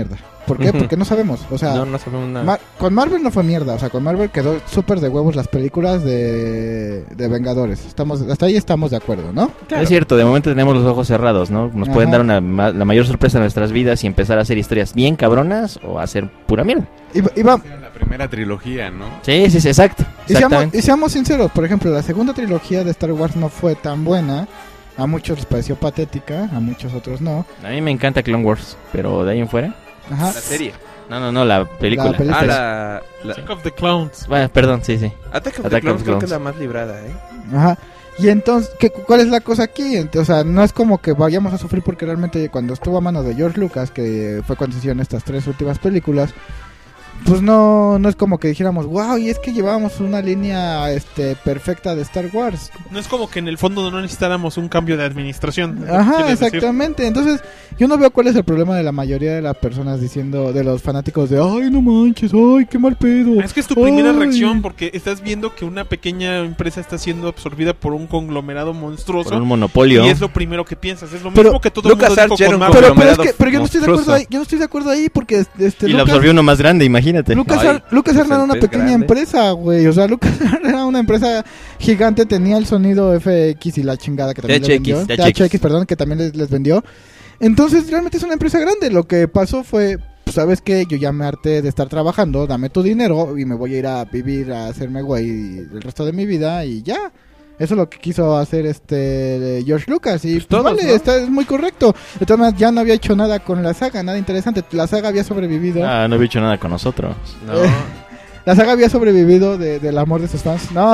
¿Por qué? Porque no sabemos. O sea, no, no sabemos nada. Mar- con Marvel no fue mierda. O sea, con Marvel quedó súper de huevos las películas de, de Vengadores. Estamos, hasta ahí estamos de acuerdo, ¿no? Claro. Es cierto, de momento tenemos los ojos cerrados, ¿no? Nos Ajá. pueden dar una, ma- la mayor sorpresa en nuestras vidas y empezar a hacer historias bien cabronas o a hacer pura mierda. Y, y, va- La primera trilogía, ¿no? Sí, sí, sí, exacto. y, seamos, Exactamente. y seamos sinceros. Por ejemplo, la segunda trilogía de Star Wars no fue tan buena. A muchos les pareció patética, a muchos otros no. A mí me encanta Clone Wars, pero de ahí en fuera. Ajá. La serie. No, no, no, la película. La película. Ah, la... la... Attack of the Clowns. Bueno, perdón, sí, sí. Attack of Attack the of Clones the creo que es Clones. la más librada, ¿eh? Ajá. Y entonces, ¿qué, ¿cuál es la cosa aquí? Ent- O sea, no es como que vayamos a sufrir porque realmente cuando estuvo a mano de George Lucas, que fue cuando se hicieron estas tres últimas películas, pues no no es como que dijéramos, wow, y es que llevábamos una línea este perfecta de Star Wars. No es como que en el fondo no necesitáramos un cambio de administración. Ajá, ¿Quieres decir? exactamente. Entonces, yo no veo cuál es el problema de la mayoría de las personas diciendo, de los fanáticos de, ay, no manches, ay, qué mal pedo. Es que es tu primera Ay. reacción porque estás viendo que una pequeña empresa está siendo absorbida por un conglomerado monstruoso. Por un monopolio. Y es lo primero que piensas. Es lo Pero mismo que todo el mundo LucasArts dijo ya era con un Marvel. Pero, pero es conglomerado que pero yo no estoy de monstruoso. acuerdo ahí, yo no estoy de acuerdo ahí porque este Y lo Lucas- absorbió uno más grande, imagínate. Lucas, Ay, Lucas pues era el una pez pequeña grande. empresa, güey. O sea, Lucas era una empresa gigante, tenía el sonido F X y la chingada que también T H X, les vendió. T H X. T H X, perdón, que también les, les vendió. Entonces, realmente es una empresa grande. Lo que pasó fue, pues, ¿sabes qué? Yo ya me harté de estar trabajando, dame tu dinero y me voy a ir a vivir, a hacerme güey el resto de mi vida y ya. Eso es lo que quiso hacer este George Lucas y Pues pues, todos, vale, ¿no? está, es muy correcto. De todas maneras, ya no había hecho nada con la saga, nada interesante. La saga había sobrevivido. Ah, no había hecho nada con nosotros. No. Eh. La saga había sobrevivido de, del amor de sus fans. No,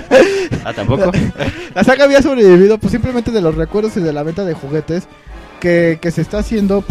Ah, tampoco. la saga había sobrevivido pues simplemente de los recuerdos y de la venta de juguetes que, que se está haciendo,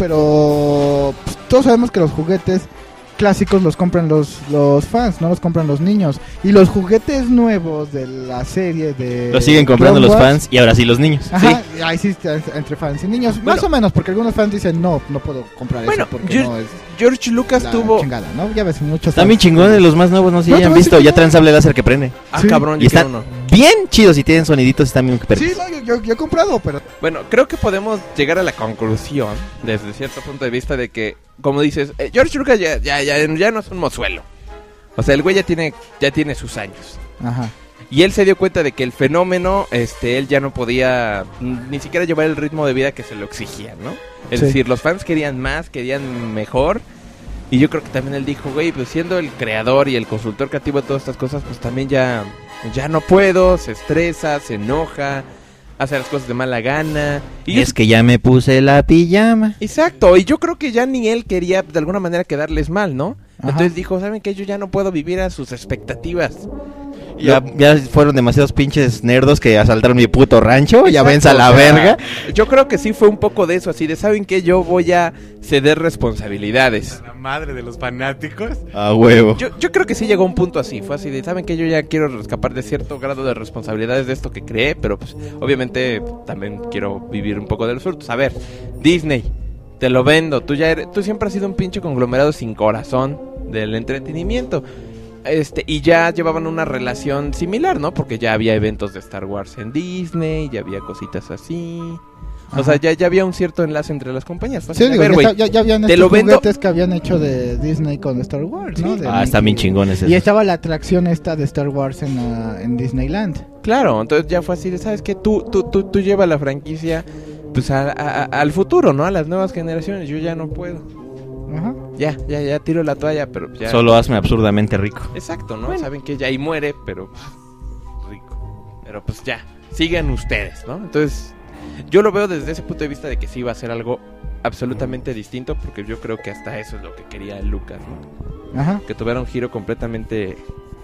pero pues, todos sabemos que los juguetes clásicos los compran los, los fans, no los compran los niños. Y los juguetes nuevos de la serie de... Lo siguen comprando Clone los Wars, fans y ahora sí los niños. Ajá, ahí sí, entre fans y niños. Más Bueno. o menos, porque algunos fans dicen, no, no puedo comprar Bueno, eso porque yo- no es George Lucas la tuvo... chingada, ¿no? Ya ves, muchos Están bien fans- chingones los más nuevos, no sé si No, ya han te voy a visto. decir Ya que traen no. sable láser que prende. Ah, Sí. cabrón, Y yo quiero están uno. bien chidos y tienen soniditos, están bien perros. Sí, no, yo, yo, yo he comprado, pero... Bueno, creo que podemos llegar a la conclusión, desde cierto punto de vista, de que, como dices, eh, George Lucas ya, ya, ya, ya no es un mozuelo. O sea, el güey ya tiene, ya tiene sus años. Ajá. Y él se dio cuenta de que el fenómeno, este, él ya no podía mm, ni siquiera llevar el ritmo de vida que se lo exigían, ¿no? Es Sí. decir, los fans querían más, querían mejor. Y yo creo que también él dijo, güey, pues siendo el creador y el consultor creativo de todas estas cosas, pues también ya, ya no puedo, se estresa, se enoja, hace las cosas de mala gana. Y Es que ya me puse la pijama. Exacto, y yo creo que ya ni él quería de alguna manera quedarles mal, ¿no? Ajá. Entonces dijo, ¿saben qué? Yo ya no puedo vivir a sus expectativas. Ya, ya fueron demasiados pinches nerdos que asaltaron mi puto rancho. Ya Exacto, venza a la o sea, verga. Yo creo que sí fue un poco de eso, así de, ¿saben qué? Yo voy a ceder responsabilidades. La madre de los fanáticos. A huevo. Yo, yo creo que sí llegó a un punto así, fue así de, ¿saben qué? Yo ya quiero escapar de cierto grado de responsabilidades de esto que creé, pero pues obviamente también quiero vivir un poco de los frutos. A ver, Disney, te lo vendo, tú ya eres, tú siempre has sido un pinche conglomerado sin corazón del entretenimiento. Este, y ya llevaban una relación similar, ¿no? Porque ya había eventos de Star Wars en Disney, ya había cositas así. O Ajá. sea, ya, ya había un cierto enlace entre las compañías. Fue Sí, así de, digo, a ver, ya, güey, está- ya, ya habían te estos lo vendo. juguetes que habían hecho de Disney con Star Wars, ¿no? De Ah, Mickey. están bien chingones Y esos. estaba la atracción esta de Star Wars en, la- en Disneyland. Claro, entonces ya fue así de, ¿sabes qué? Tú, tú, tú, tú llevas la franquicia pues a- a- a- al futuro, ¿no? A las nuevas generaciones. Yo ya no puedo. Ajá. Ya, ya, ya tiro la toalla, pero ya... Solo hazme absurdamente rico. Exacto, ¿no? Saben que ya ahí muere, pero pues, rico. Pero pues ya, sigan ustedes, ¿no? Entonces, yo lo veo desde ese punto de vista de que sí va a ser algo absolutamente distinto, porque yo creo que hasta eso es lo que quería Lucas, ¿no? Ajá. Que tuviera un giro completamente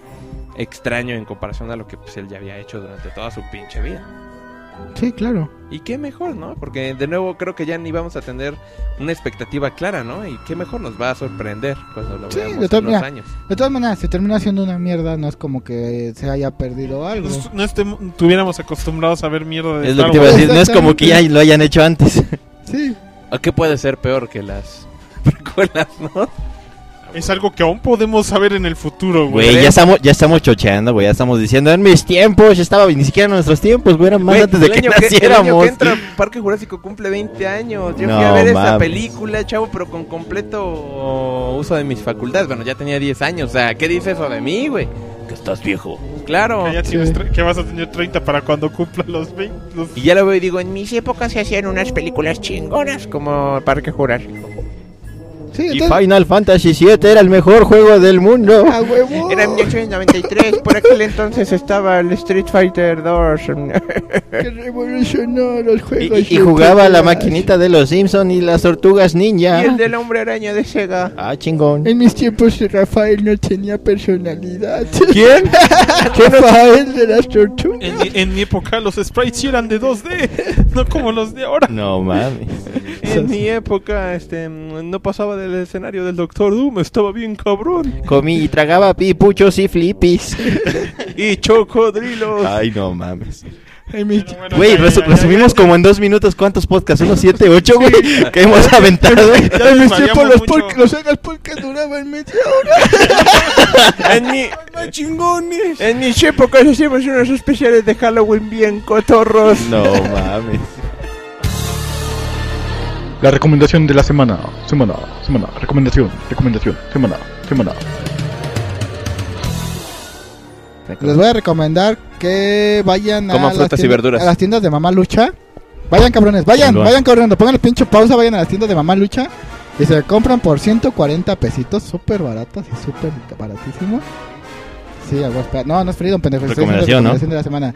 extraño en comparación a lo que pues, él ya había hecho durante toda su pinche vida. Sí, claro. Y qué mejor, ¿no? Porque de nuevo creo que ya ni vamos a tener una expectativa clara, ¿no? Y qué mejor nos va a sorprender cuando lo Sí, veamos de todas en unos maneras. años. De todas maneras, si termina siendo una mierda, no es como que se haya perdido algo. Nos- no estemos- estuviéramos acostumbrados a ver mierda de Es lo Star que te iba a Wars. decir. No es como que ya lo hayan hecho antes. Sí. ¿A qué puede ser peor que las precuelas, no? es algo que aún podemos saber en el futuro, güey. Güey, ya estamos, ya estamos chocheando, güey. Ya estamos diciendo, en mis tiempos, ya estaba, ni siquiera en nuestros tiempos, güey. Eran más Güey, antes de el que año que- naciéramos. El año que entra, Parque Jurásico cumple veinte años. Yo No, fui a ver esa mames. película, chavo, pero con completo uso de mis facultades. Bueno, ya tenía diez años. O sea, ¿qué dice eso de mí, güey? Que estás viejo. Claro. Que, ya tienes tre- que vas a tener treinta para cuando cumpla los veinte. los- Y ya lo veo y digo, en mis épocas se hacían unas películas chingonas como Parque Jurásico. Sí, Y entonces... Final Fantasy siete era el mejor juego del mundo. ¡A huevo! Era en mil ochocientos noventa y tres, por aquel entonces estaba el Street Fighter dos. Que revolucionó los Y, juegos. y- y jugaba la maquinita de los Simpson y las tortugas ninja. Y el del Hombre Araña de Sega. Ah, chingón. En mis tiempos Rafael no tenía personalidad. ¿Quién? Rafael de las tortugas. En, mi- en mi época los sprites sí eran de dos D, no como los de ahora. No mames. En mi época, este, no pasaba del escenario del Doctor Doom, estaba bien cabrón. Comí y tragaba pipuchos y flippies. Y chocodrilos. Ay, no mames. En mis... Pero bueno, Güey, ya, resu- ya, ya, resumimos ya, como en dos minutos cuántos podcasts, unos siete, ocho, güey, que hemos aventado. ya En mis desvariamos tiempos los, mucho. por- los Sagas Podcast duraban media hora. En mi, chingones. En mis épocas hacíamos unos especiales de Halloween bien cotorros. No mames. La recomendación de la semana, semana, semana, recomendación, recomendación, semana, semana. Les voy a recomendar que vayan a Coman las, frutas y tiendas, verduras. a las tiendas de Mamá Lucha. Vayan, cabrones, vayan, Chingón. vayan corriendo. Pónganle pinche pausa, vayan a las tiendas de Mamá Lucha. Y se compran por ciento cuarenta pesitos. Súper baratos y súper baratísimos. Sí, agua, espera. No, no es Freedom, pendejo. estoy haciendo Recomendación, ¿no? recomendación de la semana.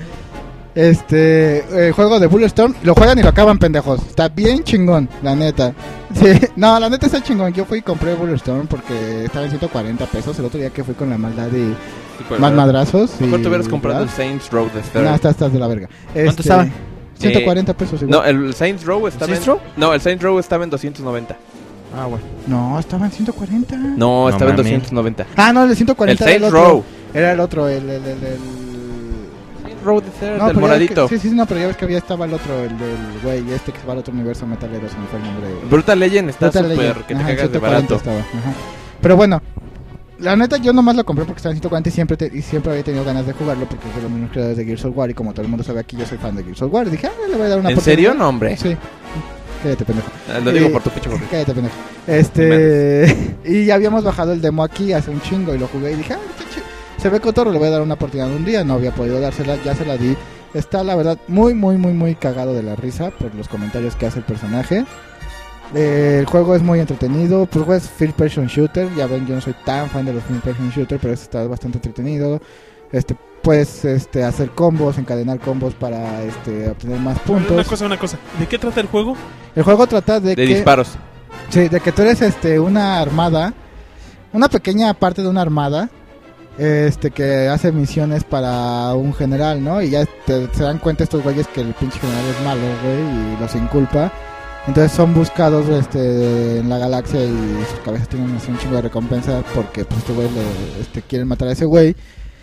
Este, el juego de Bulletstorm, lo juegan y lo acaban, pendejos. Está bien chingón, la neta. Sí, no, la neta está chingón. Yo fui y compré Bulletstorm porque estaba en ciento cuarenta pesos. El otro día que fui con la maldad y más madrazos. Mejor y- te hubieras comprado el ¿verdad? Saints Row de Third. No, estás, estás de la verga. ¿Cuánto Este, estaba? ciento cuarenta pesos igual. No, el Saints Row estaba ¿Saints en... Row? No, el Saints Row estaba en doscientos noventa. Ah, bueno. No, estaba en ciento cuarenta. No, No estaba en mames. doscientos noventa. Ah, no, el de ciento cuarenta El era el Saints otro. Row. Era el otro, el... el, el, el... Saints Row de Third, No, del pero ya ves moradito. que- sí, sí, no, pero ya ves que había estaba el otro, el del güey este que se va al otro universo metalero, se me fue el nombre. Brutal Legend está Brutal súper Legend. que te Ajá, cagas de ciento cuarenta barato. estaba, ajá. Pero bueno, la neta yo nomás lo compré porque estaba en ciento cuarenta y siempre, te- y siempre había tenido ganas de jugarlo porque es de los mismos creadores de Gears of War y como todo el mundo sabe aquí yo soy fan de Gears of War. Dije, ah, le voy a dar una ¿En oportunidad. serio? No, hombre. Sí. Cállate, pendejo. Ah, Lo digo Eh, por tu pinche gorrito. Cállate, pendejo. Este. Y ya habíamos bajado el demo aquí hace un chingo y lo jugué y dije, ah, qué chido. Se ve cotorro, le voy a dar una oportunidad un día. No había podido dársela, ya se la di. Está, la verdad, muy, muy, muy, muy cagado de la risa por los comentarios que hace el personaje. Eh, el juego es muy entretenido. Pues es first person shooter. Ya ven, yo no soy tan fan de los first person shooter, pero este está bastante entretenido. Este. Puedes este, hacer combos, encadenar combos para este, obtener más puntos. Una cosa, una cosa. ¿De qué trata el juego? El juego trata de, De que disparos. sí, de que tú eres este una armada, una pequeña parte de una armada, este que hace misiones para un general, ¿no? Y ya te- se dan cuenta estos güeyes que el pinche general es malo, güey, y los inculpa. Entonces son buscados este en la galaxia y sus cabezas tienen así un chingo de recompensa porque pues este güey le- este quieren matar a ese güey.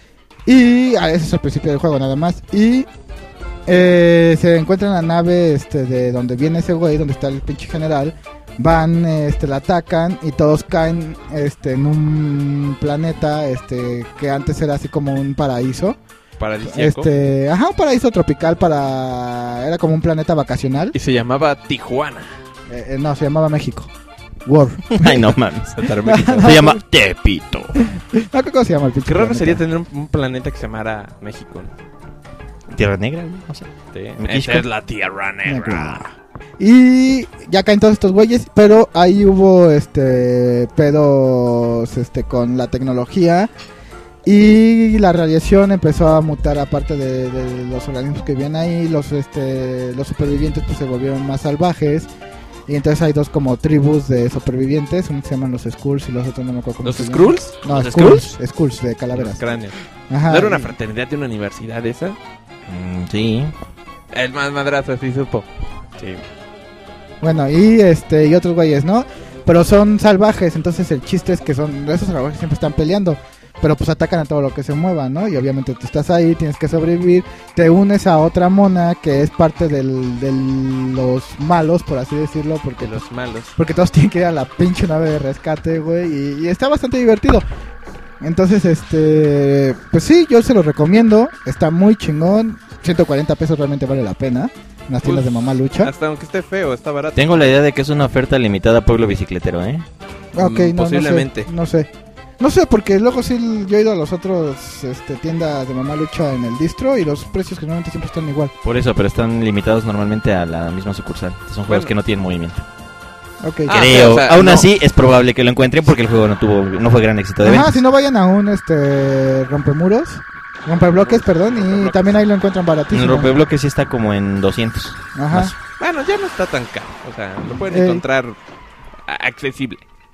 Y ah, ese es el principio del juego nada más. Y eh, se encuentran la nave este de donde viene ese güey, donde está el pinche general. Van, este, la atacan y todos caen este en un planeta este que antes era así como un paraíso. Paradisíaco. Este, ajá, un paraíso tropical para era como un planeta vacacional. Y se llamaba Tijuana. Eh, eh, no, se llamaba México. War. Ay, no mames. No, Se llama Tepito. no, ¿cómo se llama el pinche Qué raro planeta? sería tener un, un planeta que se llamara México, ¿no? Tierra Negra, güey, no sé. Sí. México. Esa es la Tierra Negra. Y ya caen todos estos güeyes, pero ahí hubo este pedos este con la tecnología y la radiación empezó a mutar aparte de, de los organismos que vivían ahí, los este los supervivientes pues se volvieron más salvajes y entonces hay dos como tribus de supervivientes, unos se llaman los Skrulls y los otros no me acuerdo cómo ¿Los se llaman. Skrulls? No, ¿Los Skrulls, Skrulls de Los calaveras. cráneos. Ajá. ¿No era una y- fraternidad de una universidad esa? Mm, sí. El más madrazo, sí supo. Sí. Bueno, y este y otros güeyes, ¿no? Pero son salvajes, entonces el chiste es que son esos salvajes siempre están peleando. pero pues atacan a todo lo que se mueva, ¿no? Y obviamente tú estás ahí, tienes que sobrevivir, te unes a otra mona que es parte del, de los malos, por así decirlo, porque De los malos. porque todos tienen que ir a la pinche nave de rescate, güey, y, y está bastante divertido. Entonces, este, pues sí, yo se lo recomiendo, está muy chingón, ciento cuarenta pesos realmente vale la pena, en las tiendas Pues, de Mamá Lucha. Hasta aunque esté feo, está barato. Tengo la idea de que es una oferta limitada a Pueblo Bicicletero, ¿eh? Ok, mm, no, posiblemente. no sé, no sé. No sé, porque luego sí yo he ido a los otros este, tiendas de Mamá Lucha en el distro y los precios generalmente siempre están igual. Por eso, pero están limitados normalmente a la misma sucursal. Son juegos Bueno. que no tienen movimiento. Ok. Ah, Creo. o sea, Aún no. así, es probable que lo encuentren porque el juego no tuvo, no fue gran éxito de Ajá, ventas. si no vayan a un este rompemuros, rompebloques, perdón, y también ahí lo encuentran baratísimo. El rompebloque sí está como en doscientos. Ajá. Más. Bueno, ya no está tan caro. O sea, lo pueden Eh. encontrar a- accesible.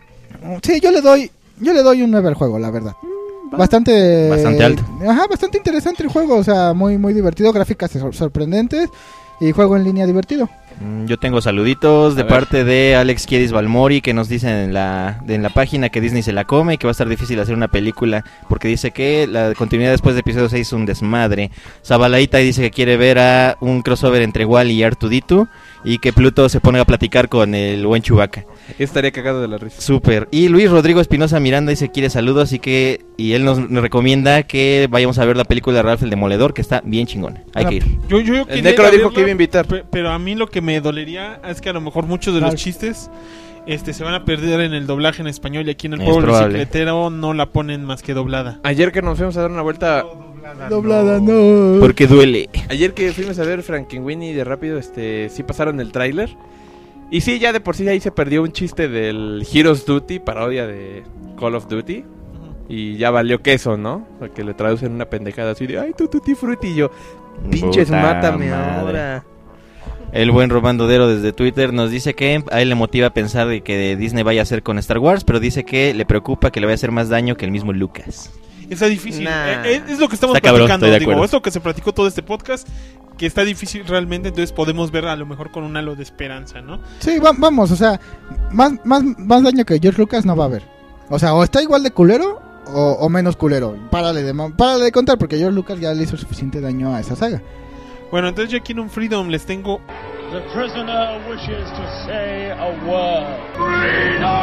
Sí, yo le doy yo le doy un nueve al juego, la verdad. Bastante Bastante alto. Ajá, bastante interesante el juego, o sea, muy muy divertido, gráficas sor- sorprendentes y juego en línea divertido. Mm, Yo tengo saluditos de A ver. parte de Alex Kiedis Balmori, que nos dice en la, en la página que Disney se la come y que va a estar difícil hacer una película porque dice que la continuidad después de episodio seis es un desmadre. Zabalaita dice que quiere ver a un crossover entre Wall y R dos D dos y que Pluto se pone a platicar con el buen Chewbacca. Estaría cagado de la risa. Súper. Y Luis Rodrigo Espinosa Miranda dice que quiere saludos y que y él nos, nos recomienda que vayamos a ver la película de Ralph el Demoledor, que está bien chingona. Hay Ahora, que ir. Yo, yo, yo El quería Necro ir a dijo verla, que iba a invitar. pe- Pero a mí lo que me dolería es que a lo mejor muchos de los Claro. chistes este se van a perder en el doblaje en español y aquí en el Es pueblo probable. bicicletero no la ponen más que doblada. Ayer que nos fuimos a dar una vuelta... Doblada, no. Porque duele. Ayer que fuimos a ver Frankenweenie de rápido, este, sí pasaron el tráiler. Y sí, ya de por sí ahí se perdió un chiste del Heroes Duty, parodia de Call of Duty. Y ya valió queso, ¿no? Porque le traducen una pendejada así de, ay, tu tutti frutti. Y yo, pinches, Puta mátame madre. ahora. El buen Romandodero desde Twitter nos dice que a él le motiva pensar de que Disney vaya a hacer con Star Wars, pero dice que le preocupa que le vaya a hacer más daño que el mismo Lucas. Está difícil. Nah. Eh, eh, es lo que estamos Está cabrón, platicando, estoy de digo, acuerdo. es lo que se platicó todo este podcast, que está difícil realmente, entonces podemos ver a lo mejor con un halo de esperanza, ¿no? Sí, va- vamos, o sea, más, más, más daño que George Lucas no va a haber. O sea, o está igual de culero o, o menos culero. Párale de, ma- párale de contar porque George Lucas ya le hizo suficiente daño a esa saga. Bueno, entonces yo aquí en un Freedom les tengo The prisoner wishes to say a word.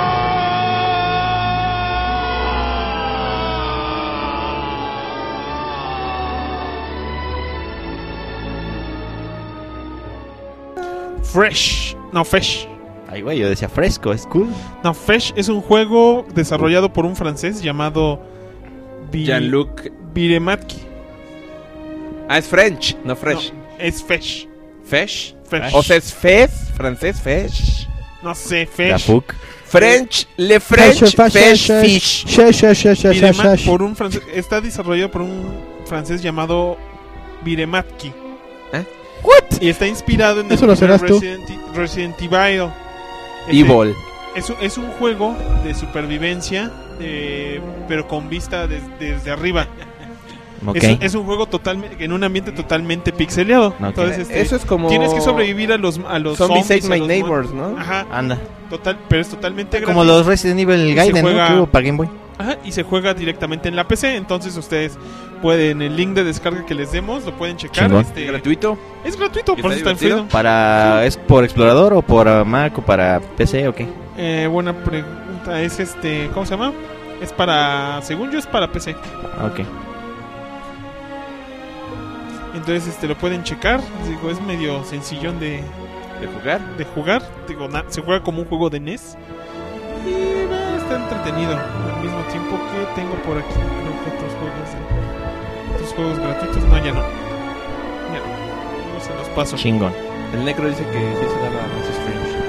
Fresh. No, Fesh. Ay, güey, yo decía fresco, es cool. No, Fesh es un juego desarrollado por un francés llamado Bi- Jean-Luc. Birematki. Ah, es French, no fresh. No, es Fesh. Fesh. Fesh. O sea, es fez, francés, fesh. No sé, La Fesh. Fuc. French, le French, fesh, fish. She, she, she, she, she, Biremat- she. por un francés, está desarrollado por un francés llamado Birematki. ¿Eh? ¿What? Y está inspirado en el Eso lo primer serás tú. Resident, Resident Evil. Este, Evil. Es, un- es un juego de supervivencia, eh, pero con vista des- desde arriba. Ok. Es, es un juego totalmente en un ambiente totalmente pixeleado. Ok. Entonces, este, Eso es como... tienes que sobrevivir a los a los Zombies zombies, Ate a My los Neighbors, mon- ¿no? Ajá, Anda. total, pero es totalmente Como gratis. los Resident Evil Y se Gaiden, juega- ¿no? Que hubo para Game Boy. Ajá, y se juega directamente en la P C, entonces ustedes pueden el link de descarga que les demos, lo pueden checar. Chingón. Este, Gratuito. es gratuito, ¿Y por está eso está en divertido? Freedom. Para ¿Es por explorador o por uh, Mac o para P C o qué? Eh, buena pregunta, es este, ¿cómo se llama? Es para, según yo es para P C. Ok. Entonces este lo pueden checar, digo, es medio sencillón de, ¿De jugar? de jugar, digo, na- se juega como un juego de N E S y eh, está entretenido al mismo tiempo que tengo por aquí creo que otros juegos de, otros juegos gratuitos, no, ya no, ya no, no se los paso. Chingón. El Necro dice que sí se daba a Mrs.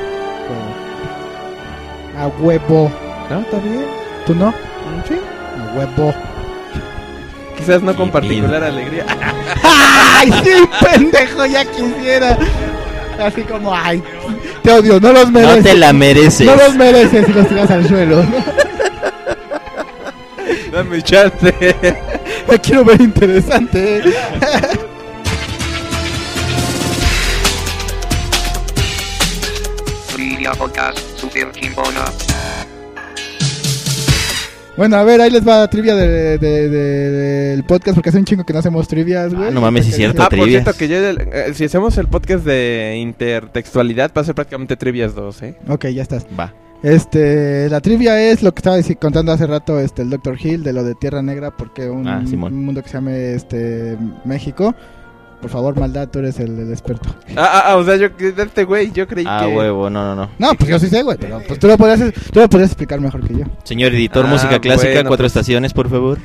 French. A huevo. ¿No? ¿Está bien? ¿Tú no? Sí. A huevo. Quizás no con Qué particular alegría. ¡Ay, sí, pendejo! Ya quisiera. Así como, ay, te odio, no los mereces. No te la mereces. No los mereces y los tiras al suelo. Dame chance. Me quiero ver interesante. Media Podcast Super Chingona. Bueno, a ver, ahí les va la trivia de, de, de- del podcast, porque hace un chingo que no hacemos trivias, güey. Ah, no mames, sí es cierto. Ah, por trivias. cierto, que yo, eh, si hacemos el podcast de intertextualidad, va a ser prácticamente trivias dos, ¿eh? Ok, ya estás. Va. Este, la trivia es lo que estaba dici- contando hace rato este el doctor Hill de lo de Tierra Negra, porque un, Ah, Simón. un mundo que se llame este México. Por favor, Maldad, tú eres el, el experto. Ah, ah, ah, o sea, yo, este güey, yo creí Ah, que... huevo, no, no, no. No, pues yo sí sé, güey, pero pues tú lo podrías, tú lo podrías explicar mejor que yo. Señor editor, Ah, música clásica, bueno, cuatro pues. estaciones, por favor.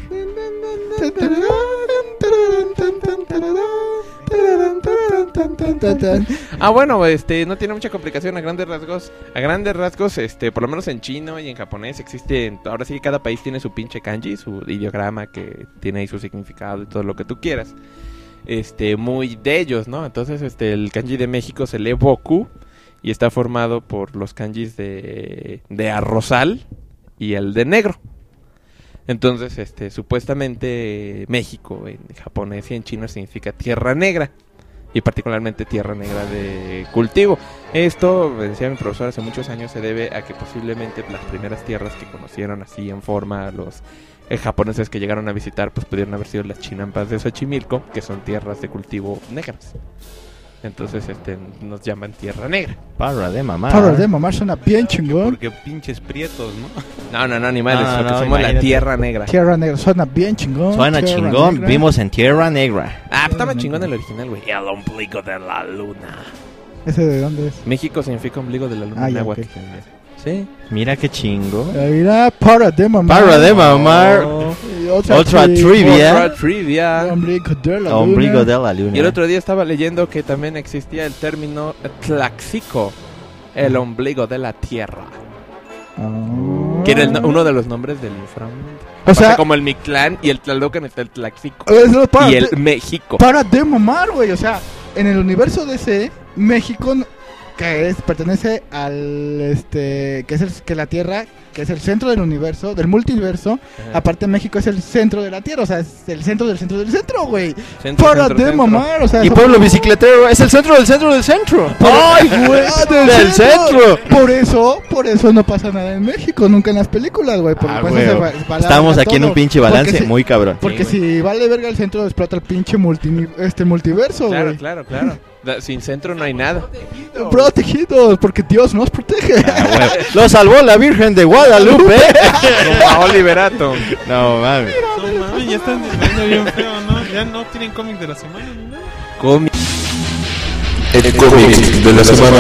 Ah, bueno, este, no tiene mucha complicación a grandes rasgos. A grandes rasgos, este, por lo menos en chino y en japonés existe, ahora sí cada país tiene su pinche kanji, su ideograma que tiene ahí su significado y todo lo que tú quieras. Este, muy de ellos, ¿no? Entonces, este, el kanji de México se lee Boku y está formado por los kanjis de, de arrozal y el de negro. Entonces, este, supuestamente México en japonés y en chino significa tierra negra. Y particularmente tierra negra de cultivo. Esto, me decía mi profesor hace muchos años, se debe a que posiblemente las primeras tierras que conocieron así en forma a los eh, japoneses que llegaron a visitar, pues pudieron haber sido las chinampas de Xochimilco, que son tierras de cultivo negras. Entonces, este, nos llaman tierra negra. Para de mamar. Para de mamar suena bien chingón. Porque pinches prietos, ¿no? No, no, no, animales, No, porque no, somos la imagínate. tierra negra. Tierra Negra suena bien chingón. Suena Tierra chingón, Negra. vimos en Tierra Negra. Ah, estaba chingón el original, güey. El ombligo de la luna. ¿Ese de dónde es? México significa ombligo de la luna Ah, en ya, náhuatl. ok. Sí. Mira qué chingo. Ahí era para de mamar. Para de mamar. Y otra, Otra tri- trivia. Otra trivia. Ombligo de la Ombligo luna. de la luna. Y el otro día estaba leyendo que también existía el término tlaxico, el ombligo de la tierra, Ah. que era el no- uno de los nombres del inframundo. O O sea, sea, como el Mictlán y el Tlalocan está el Tlaxico. eso es para, Y el de, México. para de mamar, güey. O sea, en el universo D C, México, n- que es, pertenece al, este, que es el, que la Tierra, que es el centro del universo, del multiverso. Ajá. Aparte, México es el centro de la Tierra, o sea, es el centro del centro del centro, güey. Centro, Para centro, de centro. mamar, o sea. Y eso- pueblo bicicletero es el centro del centro del centro. ¡Ay, güey! Ah, del centro. Por eso, por eso no pasa nada en México, nunca en las películas, güey. Porque Ah, pues güey. se va- va la Estamos verga aquí en todo. un pinche Porque balance si- muy cabrón. Porque Sí, si vale verga el centro, explota el pinche multi, este multiverso, güey. Claro, claro, claro. Da- Sin centro no hay nada. Protegidos, porque Dios nos protege. Ah, güey. Lo salvó la Virgen de Guadalupe. Como a Oliverato. No mames. No mames, ya están viendo bien feo, ¿no? Ya no tienen cómic de la semana ni nada. Cómic. El cómic de la semana.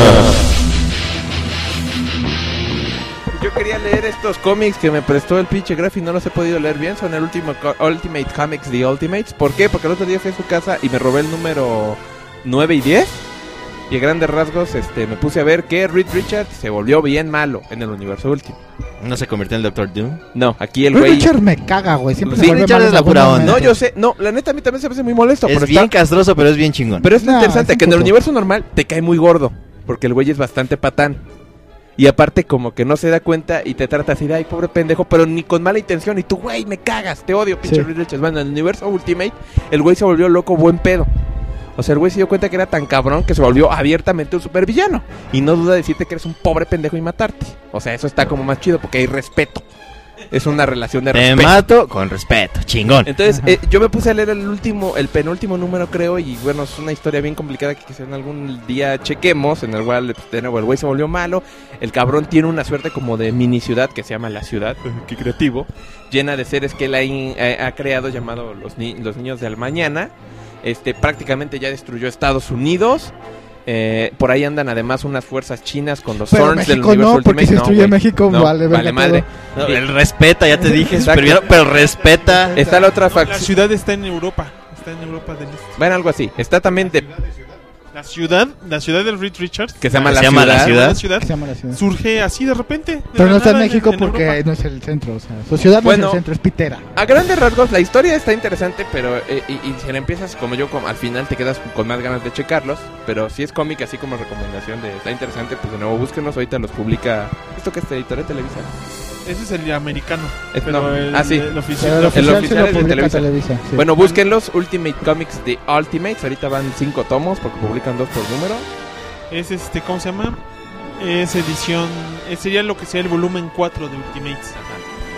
Yo quería leer estos cómics que me prestó el pinche Graph y no los he podido leer bien. Son el último co- Ultimate Comics The Ultimates. ¿Por qué? Porque el otro día fui a su casa y me robé el número nueve y diez. Y a grandes rasgos este, me puse a ver que Reed Richards se volvió bien malo en el universo último. ¿No se convirtió en el Doctor Doom? No, aquí el Reed güey... Richards me caga, güey. Siempre Sí, se vuelve Richards malo es en la algún pura onda. momento. No, yo sé, no, la neta a mí también se me hace muy molesto. Es pero bien está- castroso, pero es bien chingón. Pero es No, interesante es un que en el puto. universo normal te cae muy gordo. Porque el güey es bastante patán. Y aparte como que no se da cuenta y te trata así de, ay, pobre pendejo, pero ni con mala intención. Y tú, güey, me cagas, te odio, pinche Sí. Reed Richards. Bueno, en el universo Ultimate, el güey se volvió loco buen pedo. O sea, el güey se dio cuenta que era tan cabrón que se volvió abiertamente un supervillano. Y no duda de decirte que eres un pobre pendejo y matarte. O sea, eso está como más chido porque hay respeto. Es una relación de Te respeto. mato con respeto, chingón. Entonces, eh, yo me puse a leer el último, el penúltimo número, creo, y bueno, es una historia bien complicada que quizás en algún día chequemos, en el cual, pues, de nuevo, el güey se volvió malo, el cabrón tiene una suerte como de mini ciudad que se llama La Ciudad, qué creativo, llena de seres que él ha, in- ha- ha creado llamado los, ni- los niños del mañana, este, prácticamente ya destruyó Estados Unidos. Eh, por ahí andan además unas fuerzas chinas con los Pero Zorns del México universo no, porque Ultimate. si destruye güey. México, No, vale verga madre. No, él respeta, ya te dije, Exacto. supervillano, pero respeta. Está la otra No, la facción. ciudad está en Europa. Está en Europa del Este. Bueno, algo así. Está también de La ciudad, la ciudad del Reed Richards. que se llama, Se la, llama ciudad. La Ciudad. La ciudad Que se llama la ciudad. surge así de repente. de Pero la no está en nada México en porque Europa. no es el centro, o sea, su ciudad Bueno. no es el centro, es Pitera. A grandes rasgos, la historia está interesante, pero eh, y, y si la empiezas como yo, como, al final te quedas con más ganas de checarlos. Pero si es cómic, así como recomendación de está interesante, pues de nuevo búsquenos. Ahorita los publica. ¿Esto qué es? Editorial Televisa. Ese es el americano. Es- pero no. el, Ah, sí. el oficial. Pero el el oficial, oficial se lo es de publica Televisa. Televisa. sí. Bueno, búsquenlos. Ultimate Comics de Ultimates. Ahorita van cinco tomos porque publican dos por número. Es este, ¿cómo se llama? Es edición. eh, sería lo que sería el volumen cuatro de Ultimates.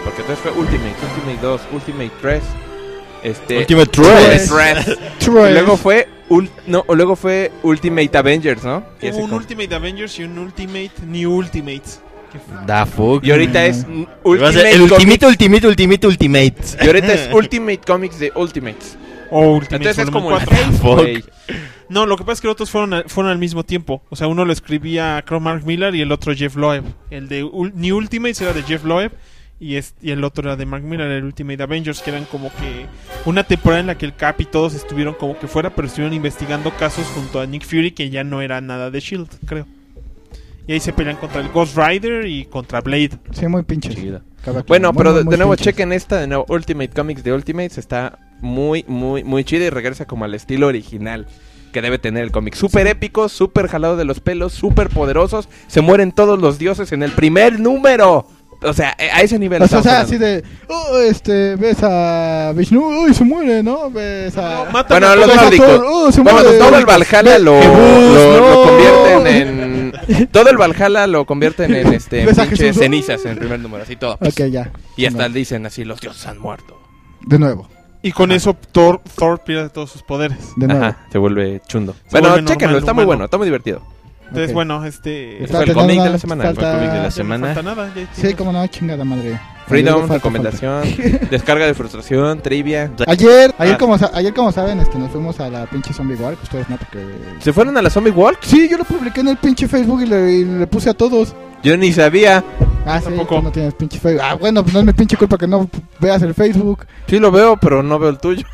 porque entonces fue Ultimate, Ultimate dos, Ultimate tres, este, Ultimate tres, tres. y luego fue ul- no, o luego fue Ultimate Avengers, ¿no? Y ese Hubo un con- Ultimate Avengers y un Ultimate New Ultimates. Que fue- Da fuck. y ahorita es Va a ser Ultimate el Comics, Ultimate, Ultimate, Ultimate, Ultimate. y ahorita es Ultimate Comics de Ultimates. O Ultimate Entonces es como el cuatro. Face, Fuck. güey. No, lo que pasa es que los otros fueron, a- fueron al mismo tiempo. O sea, uno lo escribía creo Mark Millar y el otro Jeff Loeb. El de Ul- New Ultimates era de Jeff Loeb y, es, y el otro era de Mark Millar, el Ultimate Avengers, que eran como que una temporada en la que el Cap y todos estuvieron como que fuera, pero estuvieron investigando casos junto a Nick Fury que ya no era nada de S H I E L D, creo. Y ahí se pelean contra el Ghost Rider y contra Blade. Sí, muy pinches. Chido. Cada quien. Bueno, Muy, pero muy, de, muy de nuevo pinches. chequen esta, de nuevo Ultimate Comics de Ultimates está muy, muy, muy chida y regresa como al estilo original que debe tener el cómic. Súper épico, súper jalado de los pelos, súper poderosos. Se mueren todos los dioses en el primer número. O sea, eh, a ese nivel. O sea, o estamos sea, hablando. así de, oh, este, ves a Vishnu, uy, se muere, ¿no? Ves a... No, matan Bueno, a los ves todos. a nórdicos. Thor, oh, se Bueno, muere. todo el Valhalla lo, Jesús, lo, lo no. convierten en... Todo el Valhalla lo convierten en este en ¿Ves a pinches Jesús? cenizas en el primer número, así todo. Ok, ya. Y hasta No. dicen así, los dioses han muerto. De nuevo, Y con eso Thor, Thor pierde todos sus poderes. de nuevo. Ajá, se vuelve chundo. Se bueno, vuelve chéquenlo, normal, está muy humano. bueno, está muy divertido. Entonces, Ok. bueno, este... Ese fue el cómic de la semana. Fue el cómic de la ya no semana. falta nada. ya Sí, tiene- como no, chingada madre. Freedom, Falta, recomendación, descarga de frustración, trivia. falta. Ayer, ayer, Ah. como, sa- ayer como saben, este, nos fuimos a la pinche Zombie War, que ustedes no, porque... ¿Se fueron a la Zombie Walk? Sí, yo lo publiqué en el pinche Facebook y le, y le puse a todos. Yo ni sabía. Ah, sí, Tampoco. tú no tienes pinche Facebook. Ah, bueno, pues no es mi pinche culpa que no veas el Facebook. Sí lo veo, pero no veo el tuyo.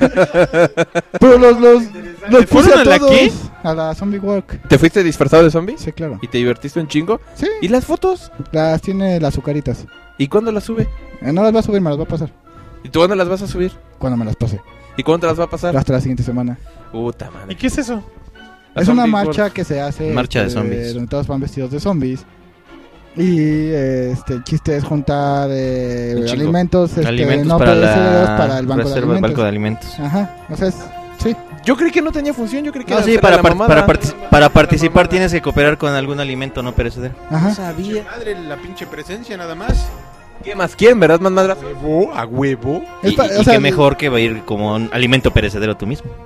Pero los, los, los puse fueron a a la todos. qué? A la Zombie Walk. ¿Te fuiste disfrazado de zombie? Sí, claro. ¿Y te divertiste un chingo? Sí, ¿Y las fotos? las tiene las azucaritas. ¿Y cuándo las sube? Eh, no las va a subir, me las va a pasar. ¿Y tú cuándo las vas a subir? Cuando me las pase. ¿Y cuándo te las va a pasar? Hasta la siguiente semana. Puta ¿Y madre. qué es eso? La Es una Zombie marcha Walk. que se hace Marcha de este, zombies. donde todos van vestidos de zombies. Y este el chiste es juntar eh, Un chingo. alimentos, este, alimentos no para perecederos la para el banco de reserva del alimentos. banco de alimentos. Ajá, o sea, es, sí. Yo creí que no tenía función, yo creí que No, era sí, hacerle para, la par- mamada. para, partici- para participar tienes que cooperar con algún alimento no perecedero. Ajá. sabía. Madre, la pinche presencia nada más. ¿Qué más quieren, verdad, más madras? Huevo, a huevo. Es Y, pa- y o sea, qué mejor que va a ir como un alimento perecedero tú mismo.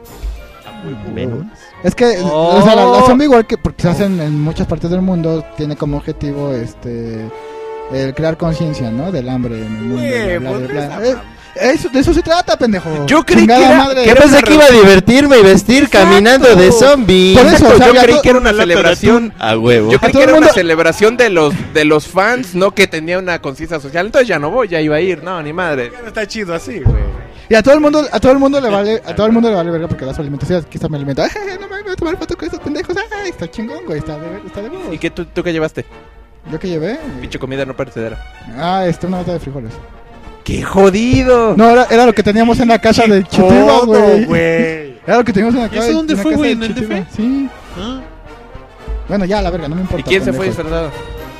Ven. Es que Oh. o sea, la, la zombie igual que porque se hacen en muchas partes del mundo tiene como objetivo este el crear conciencia, ¿no? Del hambre en el mundo. y bla, bla, bla, bla. Eh, eso, de eso se trata, pendejo. Yo creí Chingada que era- madre. Yo pensé que iba a divertirme y vestir caminando de zombie. Por eso, Exacto, o sea, yo ya creí to- que era una una lata de celebración. A huevo. Yo A creí todo que el era una mundo- celebración de los de los fans, no que tenía una conciencia social. Entonces ya no voy, ya iba a ir, no, ni madre. Ya no está chido así, güey. Y a todo el mundo, a todo el mundo le vale, a todo el mundo le vale verga porque da su alimentación. Aquí está mi alimento. Ay, no mames, voy a tomar foto con esos pendejos. Ay, está chingón, güey, está de, está de huevos. ¿Y qué tú, tú qué llevaste? ¿Yo qué llevé? Pinche comida no perecedera. Ah, este, una lata de frijoles. ¡Qué jodido! No, era, era lo que teníamos en la casa de Chitiba, güey. güey. Era lo que teníamos en la ¿Y casa eso dónde en la fue, casa güey? de ¿En el D F? Chitiba. Sí. Ah, Bueno, ya, la verga, no me importa. ¿Y quién se fue pendejos. disfrazado?